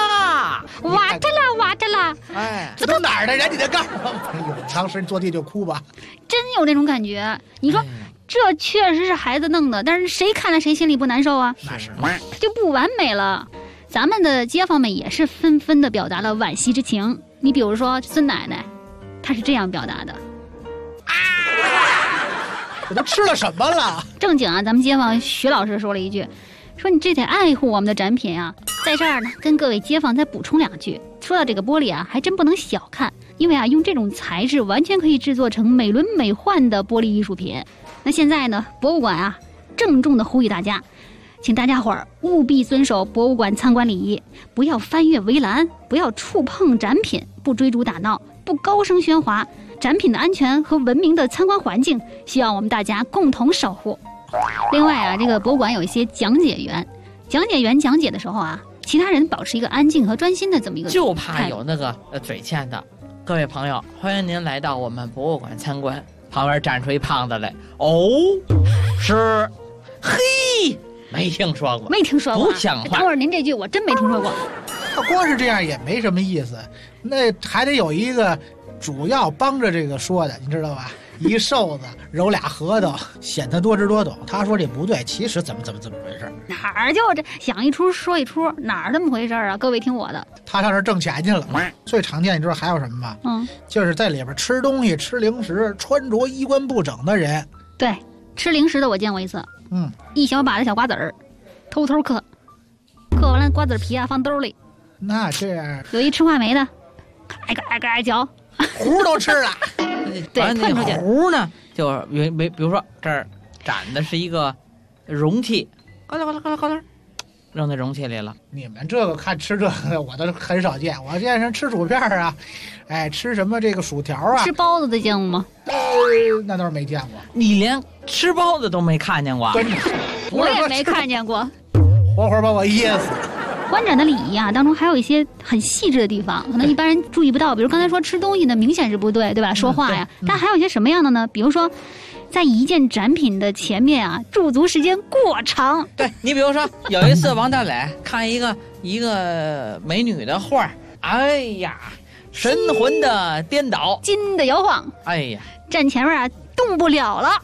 god， 哇这啦， 哎，这都哪儿的人？你再告诉我，哎呦，当时坐地就哭吧， 真有那种感觉，你说。这确实是孩子弄的，但是谁看了谁心里不难受啊？ 那是， 就不完美了。咱们的街坊们也是纷纷的表达了惋惜之情。你比如说孙奶奶，她是这样表达的： 我都吃了什么了？ 正经啊，咱们街坊徐老师说了一句，说你这得爱护我们的展品啊。在这儿呢，跟各位街坊再补充2句。说到这个玻璃啊，还真不能小看。 因为啊，用这种材质完全可以制作成美轮美奂的玻璃艺术品。那现在呢，博物馆啊，郑重的呼吁大家，请大家伙儿务必遵守博物馆参观礼仪，不要翻越围栏，不要触碰展品，不追逐打闹，不高声喧哗，展品的安全和文明的参观环境，希望我们大家共同守护。另外啊，这个博物馆有一些讲解员讲解的时候啊，其他人保持一个安静和专心的这么一个， 就怕有那个嘴欠的。各位朋友，欢迎您来到我们博物馆参观。旁边站出一胖子来，哦，是，嘿，没听说过，不像话。 等会儿您这句我真没听说过。 他光是这样也没什么意思，那还得有一个主要帮着这个说的，你知道吧？一瘦子揉俩核桃，显得多知多懂。他说这不对，其实怎么回事？ 哪儿就这想一出说一出，哪儿这么回事啊？各位听我的。 他上这挣钱去了。最常见你知道还有什么吗？就是在里边吃东西、吃零食、穿着衣冠不整的人。 对，吃零食的我见过一次。一小把的小瓜子儿，偷偷嗑完了瓜子皮啊放兜里。 那这样有一吃话梅的，挨个嚼， 核都吃了。 对，看出去核呢，就是比如说这儿展的是一个容器，呱啦，扔在容器里了。 你们这个看吃这个我都很少见，我见人吃薯片啊，吃什么这个薯条啊， 吃包子的见过吗？ 那倒是没见过。 你连吃包子都没看见过？ 真的， 我也没看见过。 活活把我噎死。 观展的礼仪啊，当中还有一些很细致的地方，可能一般人注意不到。比如刚才说吃东西呢，明显是不对，对吧？说话呀，但还有一些什么样的呢？比如说，在一件展品的前面啊，驻足时间过长。 对，你比如说有一次王大磊看一个美女的画，哎呀，神魂的颠倒， 筋的摇晃， 哎呀， 站前面啊动不了了。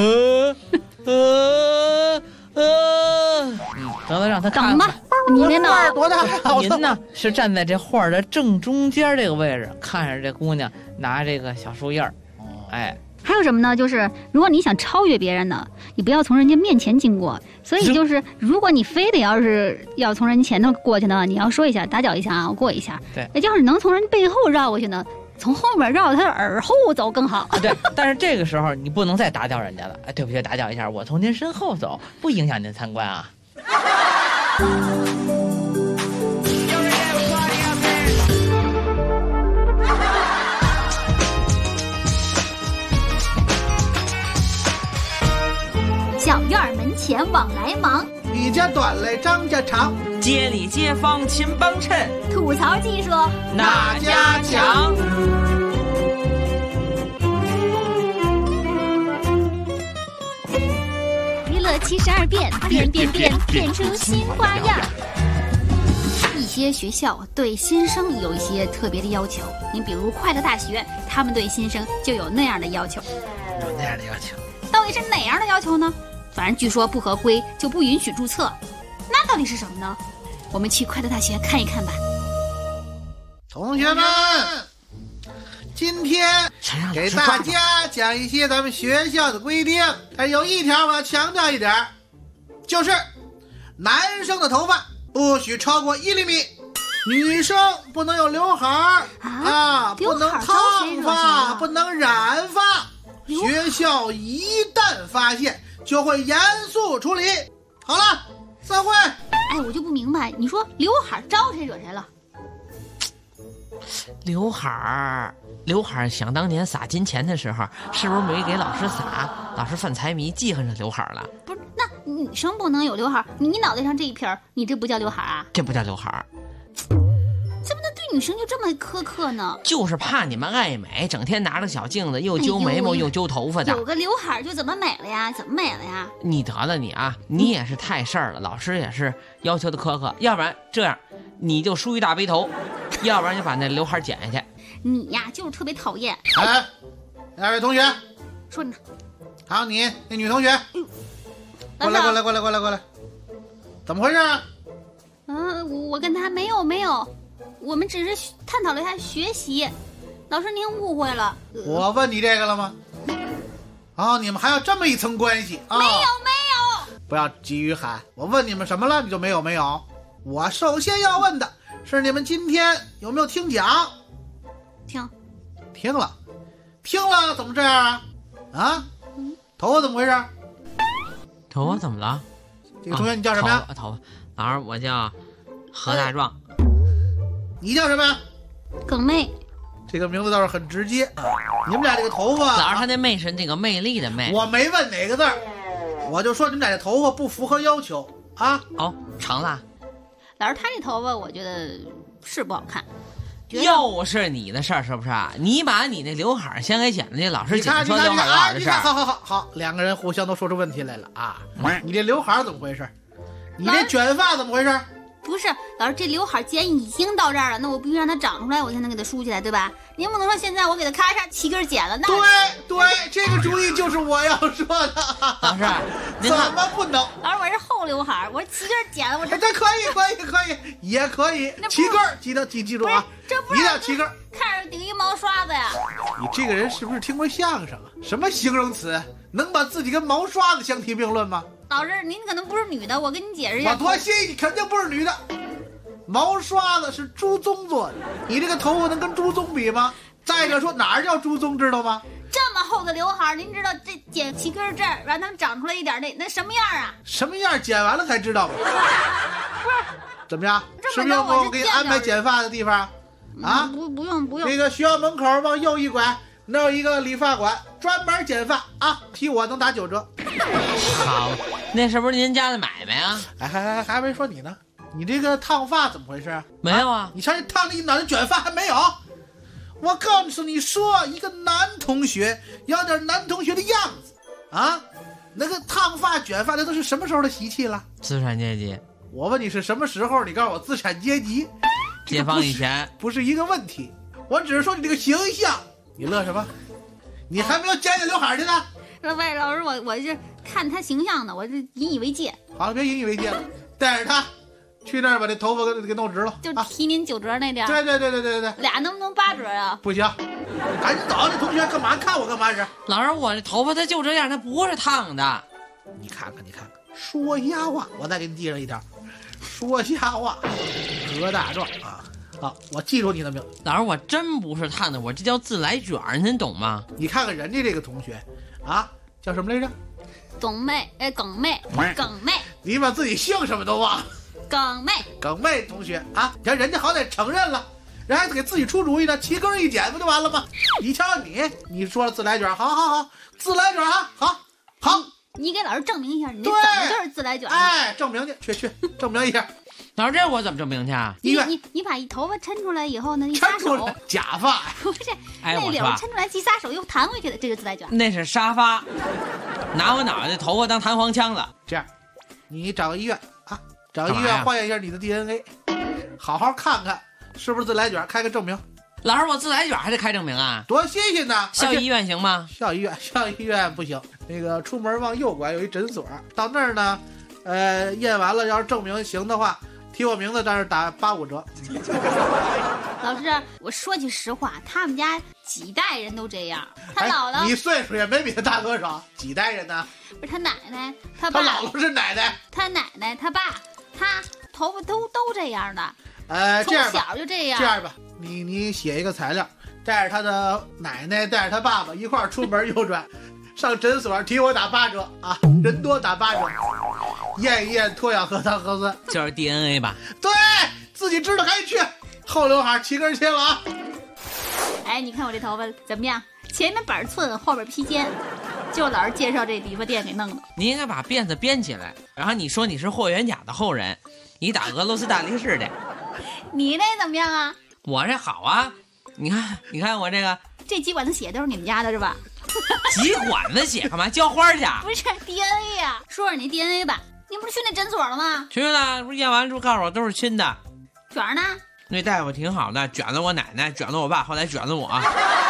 得了，让他看吧。 你那画多大？ 您呢是站在这画的正中间这个位置，看着这姑娘拿这个小树叶儿。 还有什么呢？就是如果你想超越别人呢，你不要从人家面前经过。所以就是，如果你非得要从人前头过去呢，你要说一下，打搅一下啊，我过一下。 对， 要是能从人背后绕过去呢，从后面绕他的耳后走更好。 对，但是这个时候你不能再打搅人家了。对不起，打搅一下，我从您身后走，不影响您参观啊。 小院门前往来忙， 你家短嘞张家长， 街里街坊勤帮衬， 吐槽技术哪家强？ 娱乐72变，变出新花样。 一些学校对新生有一些特别的要求，你比如快乐大学，他们对新生就有那样的要求。 有那样的要求？ 到底是哪样的要求呢？反正据说不合规就不允许注册，那到底是什么呢？我们去快乐大学看一看吧。 同学们，今天给大家讲一些咱们学校的规定，但有一条我要强调一点，就是男生的头发不许超过1厘米，女生不能有刘海啊，不能烫发，不能染发。学校一旦发现就会严肃处理。好了，散会。 我就不明白，你说刘海招谁惹谁了？ 刘海想当年撒金钱的时候，是不是没给老师撒？老师犯财迷记恨上刘海了。 不是，那女生不能有刘海，你脑袋上这一撇，你这不叫刘海啊？ 这不叫刘海。 怎么能对女生就这么苛刻呢？ 就是怕你们爱美，整天拿着小镜子又揪眉毛又揪头发的。 有个刘海就怎么美了呀？怎么美了呀？ 你得了你啊，你也是太事儿了，老师也是要求的苛刻。要不然这样，你就梳一大背头，要不然就把那刘海剪下去。 你呀，就是特别讨厌。 2位同学， 说你， 还有你那女同学，过来，怎么回事啊？ 我跟他没有。我们只是探讨了一下学习，老师您误会了。 我问你这个了吗？你们还有这么一层关系啊？ 没有。 不要急于喊，我问你们什么了，你就没有？我首先要问的是你们今天有没有听讲？ 听了怎么这样啊？啊？头发怎么回事？ 头发怎么了？ 这个同学你叫什么呀？ 头发，老师我叫何大壮。 你叫什么呀？ 耿妹。 这个名字倒是很直接啊！你们俩这个头发， 老师他那妹是那个魅力的魅。 我没问哪个字儿，我就说你们俩这头发不符合要求啊！ 哦，成了。 老师他这头发我觉得是不好看。 又是你的事儿是不是？你把你那刘海先给剪了去，老师剪说刘海刘海的事儿。 好，两个人互相都说出问题来了啊！你这刘海怎么回事？你这卷发怎么回事？ 不是，老师，这刘海既然已经到这儿了，那我必须让它长出来，我才能给它梳起来，对吧？您不能说现在我给它咔嚓齐根剪了，那对，这个主意就是我要说的。 老师， 怎么不能？ 老师，我是后刘海，我是齐根剪了，我这可以，也可以，齐根记住啊，一定要齐根。 看着顶一毛刷子呀！ 你这个人是不是听过相声啊？什么形容词能把自己跟毛刷子相提并论吗？ 老师，您可能不是女的，我跟你解释一下。 我多谢你，肯定不是女的。毛刷子是朱宗做的，你这个头发能跟朱宗比吗？再者说，哪儿叫朱宗知道吗？ 这么厚的刘海，您知道这剪齐根这儿，让他们长出来一点那什么样啊？ 什么样？剪完了才知道吗？ 不是， 怎么样？是不是要我给你安排剪发的地方？啊， 不用。 这个学校门口往右一拐，那有一个理发馆，专门剪发啊，替我能打9折。 好，那是不是您家的买卖啊？ 哎，还没说你呢，你这个烫发怎么回事？ 没有啊， 你瞧你烫你脑袋卷发还没有？我告诉你说，一个男同学要点男同学的样子啊，那个烫发卷发那都是什么时候的习气了？ 资产阶级。 我问你是什么时候，你告诉我资产阶级。 解放以前不是一个问题，我只是说你这个形象。你乐什么？你还没有剪刘海去呢？ 喂，老师，我是看他形象的，我是引以为戒。 好了，别引以为戒了，带着他去那儿把这头发给弄直了， 就提您9折那点。 对， 俩能不能8折啊？ 不行，赶紧走，这同学干嘛看我干嘛是？ 老师，我这头发它就这样，它不是烫的。 你看看，说瞎话，我再给你递上一条。说瞎话，何大壮啊！好，我记住你的名字。 老师，我真不是烫的，我这叫自来卷，您懂吗？ 你看看人家这个同学啊，叫什么来着？ 耿妹。 你把自己姓什么都忘了。耿妹同学啊，你看人家好歹承认了，人还给自己出主意呢，齐根一剪不就完了吗？你瞧你说了自来卷，好，自来卷啊，好。 你给老师证明一下，你那怎么就是自来卷？ 哎，证明去，证明一下。 老师，这我怎么证明去啊？ 你把头发抻出来以后呢，你撒手， 假发不是那绺抻出来，一撒手又弹回去的，这个自来卷。 那是沙发，拿我脑袋头发当弹簧枪了。 这样，你找个医院啊，找个医院化验一下你的 DNA， 好好看看是不是自来卷，开个证明。 老师，我自来卷还得开证明啊？ 多新鲜呢！ 校医院行吗？ 校医院不行。那个出门往右拐有一诊所，到那儿呢，验完了，要是证明行的话，提我名字，但是打85折。 老师，我说句实话，他们家几代人都这样。他姥姥， 你岁数也没比他大多少，几代人呢？ 不是他奶奶，他爸， 他姥姥是奶奶， 他奶奶，他爸，他头发都这样的。 这样吧， 从小就这样。 这样吧，你写一个材料，带着他的奶奶，带着他爸爸一块儿出门右转，上诊所替我打8折啊，人多打8折，验一验脱氧核糖核酸， 就是 DNA 吧？ 对，自己知道赶紧去，后刘海齐根切了啊！ 哎，你看我这头发怎么样？前面板寸，后边披肩，就老师介绍这理发店给弄的。 你应该把辫子编起来，然后你说你是霍元甲的后人，你打俄罗斯大力士的。 你那怎么样啊？ 我这好啊，你看我这个， 这几管子血都是你们家的是吧？ 几管子血干嘛？浇花去？ 不是 DNA 呀，说说你 DNA 吧。你不是去那诊所了吗？ 去了，不是验完之后告诉我都是亲的。 卷呢？ 那大夫挺好的，卷了我奶奶，卷了我爸，后来卷了我。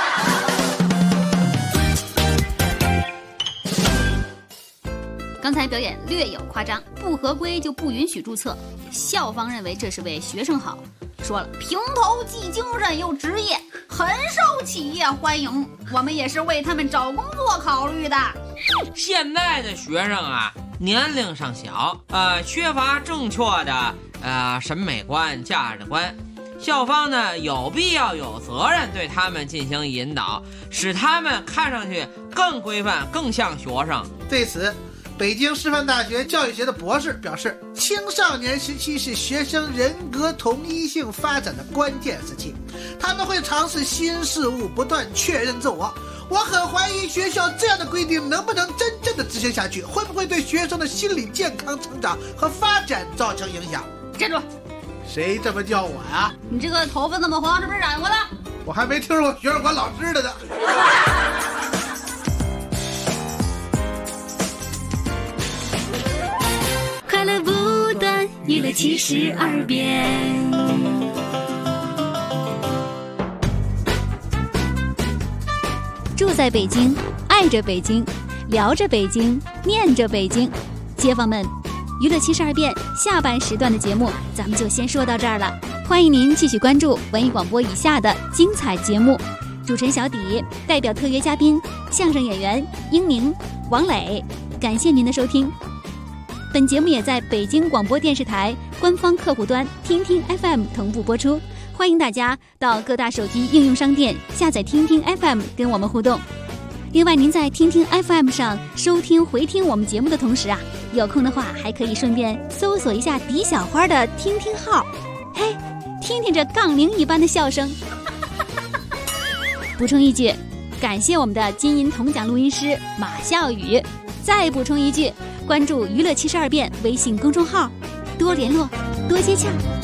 刚才表演略有夸张，不合规就不允许注册。校方认为这是为学生好，说了平头既精神又职业，很受企业欢迎。我们也是为他们找工作考虑的。 现在的学生啊，年龄尚小，缺乏正确的审美观、价值观， 校方呢有必要有责任对他们进行引导，使他们看上去更规范，更像学生。 对此，北京师范大学教育学的博士表示，青少年时期是学生人格统一性发展的关键时期，他们会尝试新事物，不断确认自我。我很怀疑学校这样的规定能不能真正的执行下去，会不会对学生的心理健康成长和发展造成影响？ 站住！ 谁这么叫我呀？ 你这个头发那么黄，是不是染过的？ 我还没听说过学生管老师的呢。 快乐不断，娱乐72变。 住在北京，爱着北京，聊着北京，念着北京。街坊们，娱乐72变下半时段的节目咱们就先说到这儿了，欢迎您继续关注文艺广播以下的精彩节目。主持人小迪代表特约嘉宾相声演员英宁、王磊，感谢您的收听。本节目也在北京广播电视台官方客户端听听 FM 同步播出，欢迎大家到各大手机应用商店下载听听 FM 跟我们互动。另外，您在听听 FM 上收听回听我们节目的同时啊，有空的话还可以顺便搜索一下狄小花的听听号，嘿，听听这杠铃一般的笑声。补充一句，感谢我们的金银铜奖录音师马笑宇。再补充一句，关注娱乐72变微信公众号，多联络，多接洽。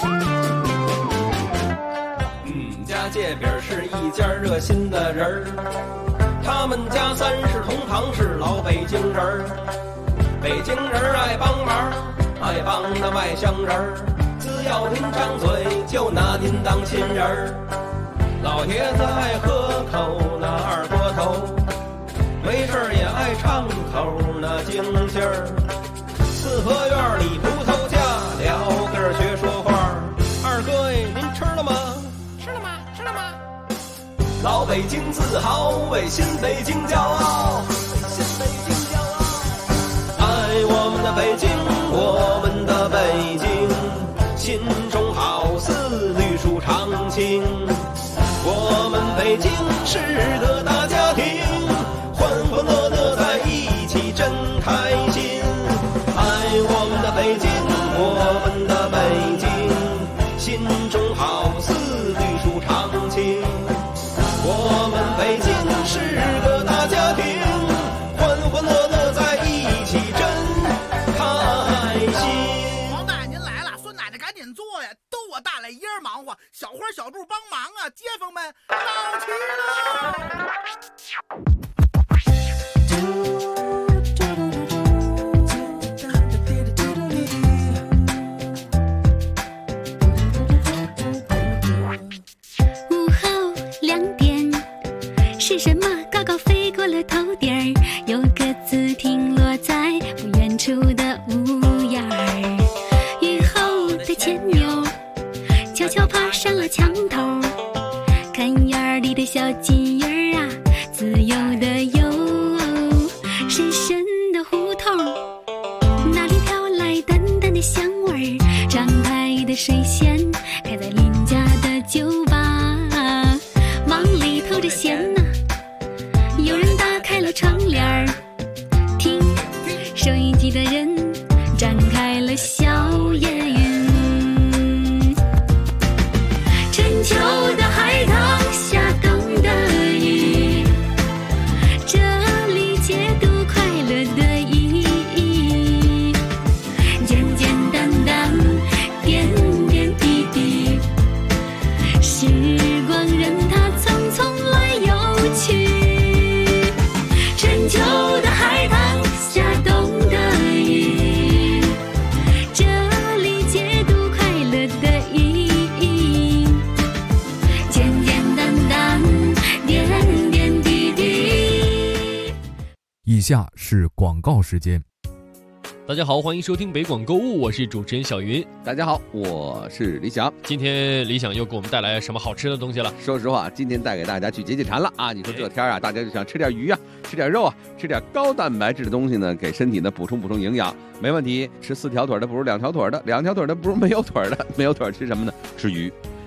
家界边是一家热心的人儿，他们家3世同堂是老北京人儿。北京人爱帮忙，爱帮那外乡人儿，只要您张嘴就拿您当亲人儿。老爷子爱喝口那二锅头，没事也爱唱口那京戏儿。四合院里葡萄架，聊个学说话。二哥您吃了吗？吃了吗？吃了吗？老北京自豪，为新北京骄傲，新北京骄傲。爱我们的北京，我们的北京，心中好似绿树长青。我们北京是个大家庭，欢欢乐乐在一起真开心。爱我们的北京，我们的北京，心中好似绿树长青。我们北京是个大家庭，欢欢乐乐在一起真开心。 王大爷您来了，孙奶奶赶紧坐呀，都我大老爷忙活，小花小柱帮忙啊，街坊们好齐了。 是什么高高飞过了头顶儿，有个字停落在不远处的屋檐儿。雨后的牵牛悄悄爬上了墙头，看院里的小金鱼儿啊，自由的游。深深的胡同，那里飘来淡淡的香味儿，长台的水仙开在邻家的酒吧，往里透着咸呐。有人打开了窗帘儿，听收音机的人展开了小夜云。春秋的海棠下冬的雨，这里解读快乐的意义。简简单单，点点滴滴，时光任它匆匆来又去。春秋的海棠下冬的雨，这里解读快乐的意义。简简单单，点点滴滴。 以下是广告时间。 大家好，欢迎收听北广购物，我是主持人小云。 大家好，我是李想。 今天李想又给我们带来什么好吃的东西了？ 说实话，今天带给大家去解解馋了啊！你说这天啊，大家就想吃点鱼啊，吃点肉啊，吃点高蛋白质的东西呢，给身体呢补充营养，没问题。吃4条腿的不如2条腿的，2条腿的不如没有腿的，没有腿吃什么呢？吃鱼。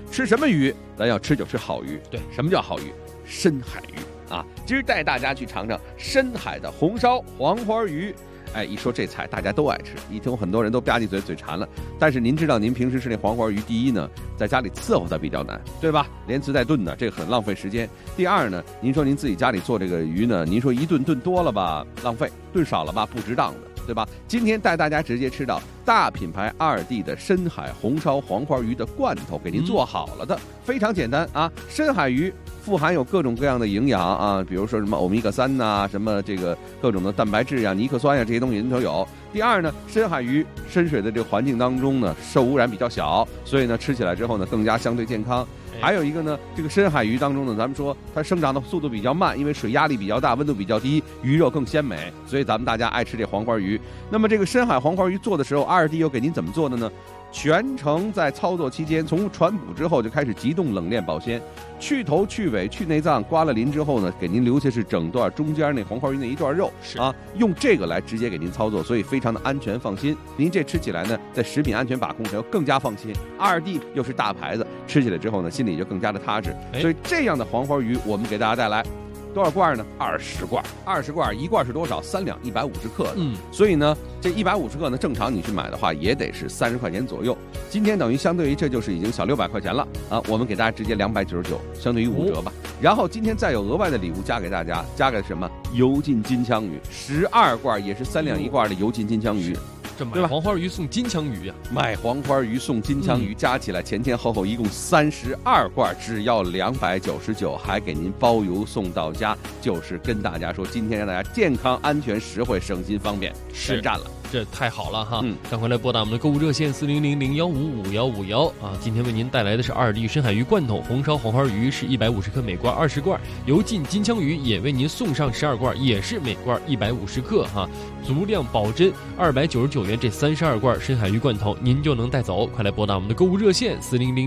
吃什么鱼？咱要吃就吃好鱼。 对， 什么叫好鱼？深海鱼啊！今儿带大家去尝尝深海的红烧黄花鱼。哎，一说这菜大家都爱吃，一听很多人都吧唧嘴馋了。但是您知道您平时吃那黄花鱼，第一呢，在家里伺候它比较难，对吧？连吃带炖的，这个很浪费时间。第二呢，您说您自己家里做这个鱼呢，您说一炖多了吧，浪费；炖少了吧，不值当的，对吧？今天带大家直接吃到大品牌2D 的深海红烧黄花鱼的罐头，给您做好了的，非常简单啊。深海鱼富含有各种各样的营养啊，比如说什么欧米伽3呐，什么这个各种的蛋白质呀、尼克酸呀，这些东西人都有。第二呢，深海鱼深水的这个环境当中呢，受污染比较小，所以呢吃起来之后呢更加相对健康。还有一个呢，这个深海鱼当中呢，咱们说它生长的速度比较慢，因为水压力比较大，温度比较低，鱼肉更鲜美，所以咱们大家爱吃这黄花鱼。那么这个深海黄花鱼做的时候，2D 又给您怎么做的呢？全程在操作期间，从传捕之后就开始急冻冷链保鲜，去头去尾去内脏，刮了鳞之后呢，给您留下是整段中间那黄花鱼那一段肉啊，用这个来直接给您操作，所以非常的安全放心。您这吃起来呢，在食品安全把控上要更加放心。2D 又是大牌子，吃起来之后呢，心里就更加的踏实。所以这样的黄花鱼，我们给大家带来多少罐呢？20罐，20罐，一罐是多少？3两150克的。所以呢，这150克呢，正常你去买的话也得是30块钱左右。今天等于相对于这就是已经小600块钱了啊，我们给大家直接299，相对于5折吧。然后今天再有额外的礼物加给大家，加给什么？油浸金枪鱼12罐，也是3两1罐的油浸金枪鱼。 这买黄花鱼送金枪鱼呀、 买黄花鱼送金枪鱼，加起来前后一共32罐，只要299，还给您包邮送到家。就是跟大家说，今天让大家健康、安全、实惠、省心、方便，实战了。 这太好了哈！赶快来拨打我们的购物热线400-015-5151啊！今天为您带来的是2D 深海鱼罐头，红烧黄花鱼是150克，每罐20罐；油浸金枪鱼也为您送上12罐，也是每罐150克哈，足量保真，299元这32罐深海鱼罐头您就能带走。快来拨打我们的购物热线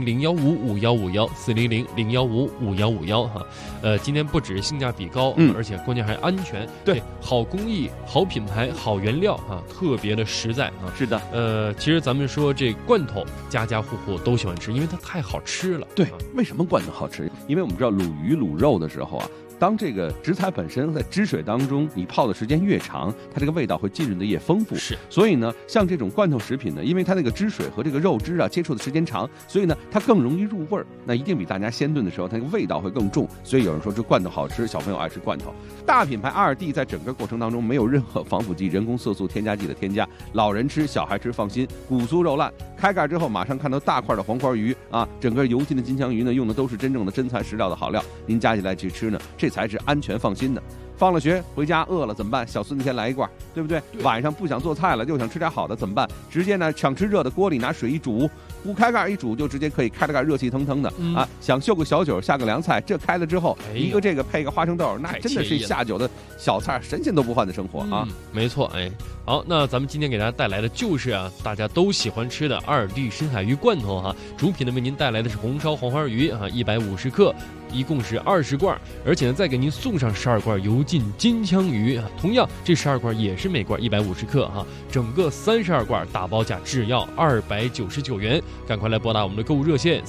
400-015-5151，400-015-5151哈。今天不止性价比高，而且关键还安全，对，好工艺、好品牌、好原料啊，特别的实在啊。 是的， 其实咱们说这罐头，家家户户都喜欢吃，因为它太好吃了。 对，为什么罐头好吃？因为我们知道卤鱼卤肉的时候啊，当这个食材本身在汁水当中，你泡的时间越长，它这个味道会浸润的越丰富。 是， 所以呢，像这种罐头食品呢，因为它那个汁水和这个肉汁啊接触的时间长，所以呢，它更容易入味儿。那一定比大家鲜炖的时候，它那个味道会更重。所以有人说这罐头好吃，小朋友爱吃罐头。大品牌2D 在整个过程当中没有任何防腐剂、人工色素、添加剂的添加，老人吃、小孩吃放心，骨酥肉烂。开盖之后马上看到大块的黄花鱼啊，整个油浸的金枪鱼呢，用的都是真正的真材实料的好料，您加起来去吃呢，这才是安全放心的。放了学回家饿了怎么办？小孙子先来一罐，对不对？晚上不想做菜了，又想吃点好的怎么办？直接呢抢吃热的锅里拿水一煮，不开盖一煮就直接可以开了盖，热气腾腾的啊！想秀个小酒下个凉菜，这开了之后，一个这个配个花生豆，那真的是下酒的小菜，神仙都不换的生活啊！ 没错，哎，好，那咱们今天给大家带来的就是大家都喜欢吃的2D 深海鱼罐头哈。主品呢为您带来的是红烧黄花鱼啊，150克。一共是20罐，而且呢再给您送上12罐油浸金枪鱼啊，同样这12罐也是每罐150克哈，整个32罐打包价只要299元，赶快来拨打我们的购物热线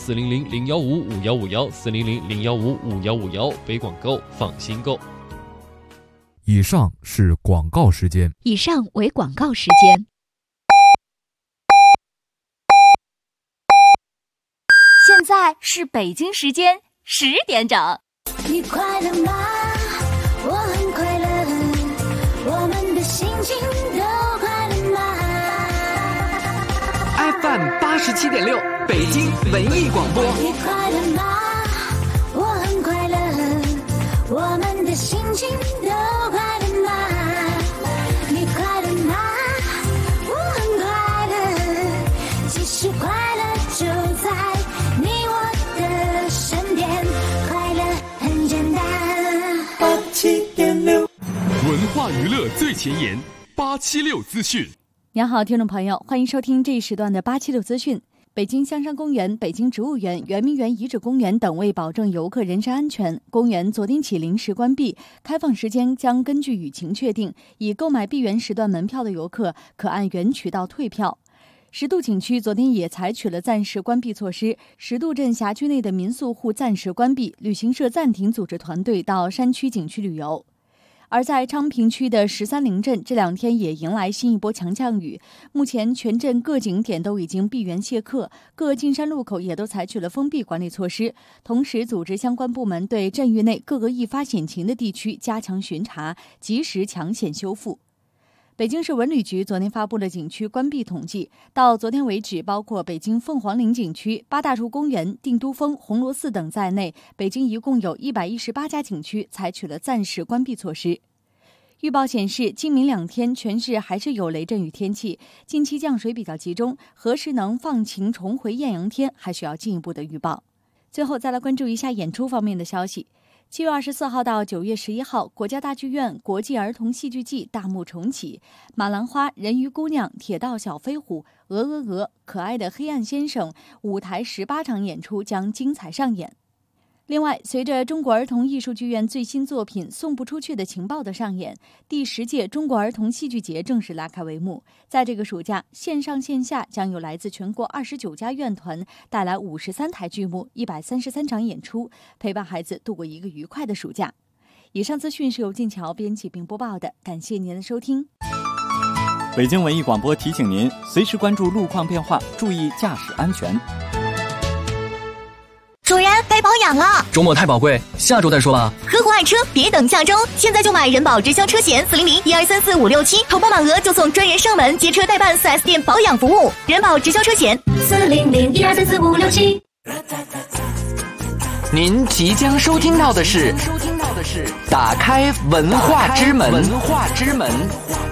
400-015-5151，400-015-5151，北广购放心购。 以上是广告时间。 以上为广告时间。 现在是北京时间10点整。 你快乐吗？我很快乐，我们的心情都快乐吗 ？FM 87.6，北京文艺广播。 你快乐吗？我很快乐，我们的心情都快乐吗？你快乐吗？我很快乐，其实快乐就在你我的身边，快乐很简单。 87.6，文化娱乐最前沿，876资讯。 您好，听众朋友，欢迎收听这一时段的876资讯。北京香山公园、北京植物园、圆明园遗址公园等为保证游客人身安全，公园昨天起临时关闭，开放时间将根据舆情确定。已购买闭园时段门票的游客可按原渠道退票。 石渡景区昨天也采取了暂时关闭措施，石渡镇辖区内的民宿户暂时关闭，旅行社暂停组织团队到山区景区旅游。而在昌平区的13陵镇，这2天也迎来新一波强降雨。目前全镇各景点都已经闭园谢客，各进山路口也都采取了封闭管理措施，同时组织相关部门对镇域内各个易发险情的地区加强巡查，及时抢险修复。北京市文旅局昨天发布了景区关闭统计，到昨天为止，包括北京凤凰岭景区、八大处公园、定都峰、红螺寺等在内，北京一共有118家景区采取了暂时关闭措施。预报显示，今明2天全市还是有雷阵雨天气，近期降水比较集中，何时能放晴重回艳阳天，还需要进一步的预报。最后再来关注一下演出方面的消息。7月24号到9月11号，国家大剧院国际儿童戏剧季大幕重启，马兰花、人鱼姑娘、铁道小飞虎、鹅鹅鹅、可爱的黑暗先生，舞台18场演出将精彩上演。另外，随着中国儿童艺术剧院最新作品《送不出去的情报》的上演，第10届中国儿童戏剧节正式拉开帷幕。在这个暑假，线上线下将有来自全国29家院团带来53台剧目、133场演出，陪伴孩子度过一个愉快的暑假。以上资讯是由静桥编辑并播报的，感谢您的收听。 北京文艺广播提醒您，随时关注路况变化，注意驾驶安全。 主人，该保养了。 周末太宝贵，下周再说吧。 呵护爱车，别等下周，现在就买人保直销车险400-1234-567，投保满额就送专人上门接车代办 4S 店保养服务。人保直销车险400-1234-567。 您即将收听到的是打开文化之门。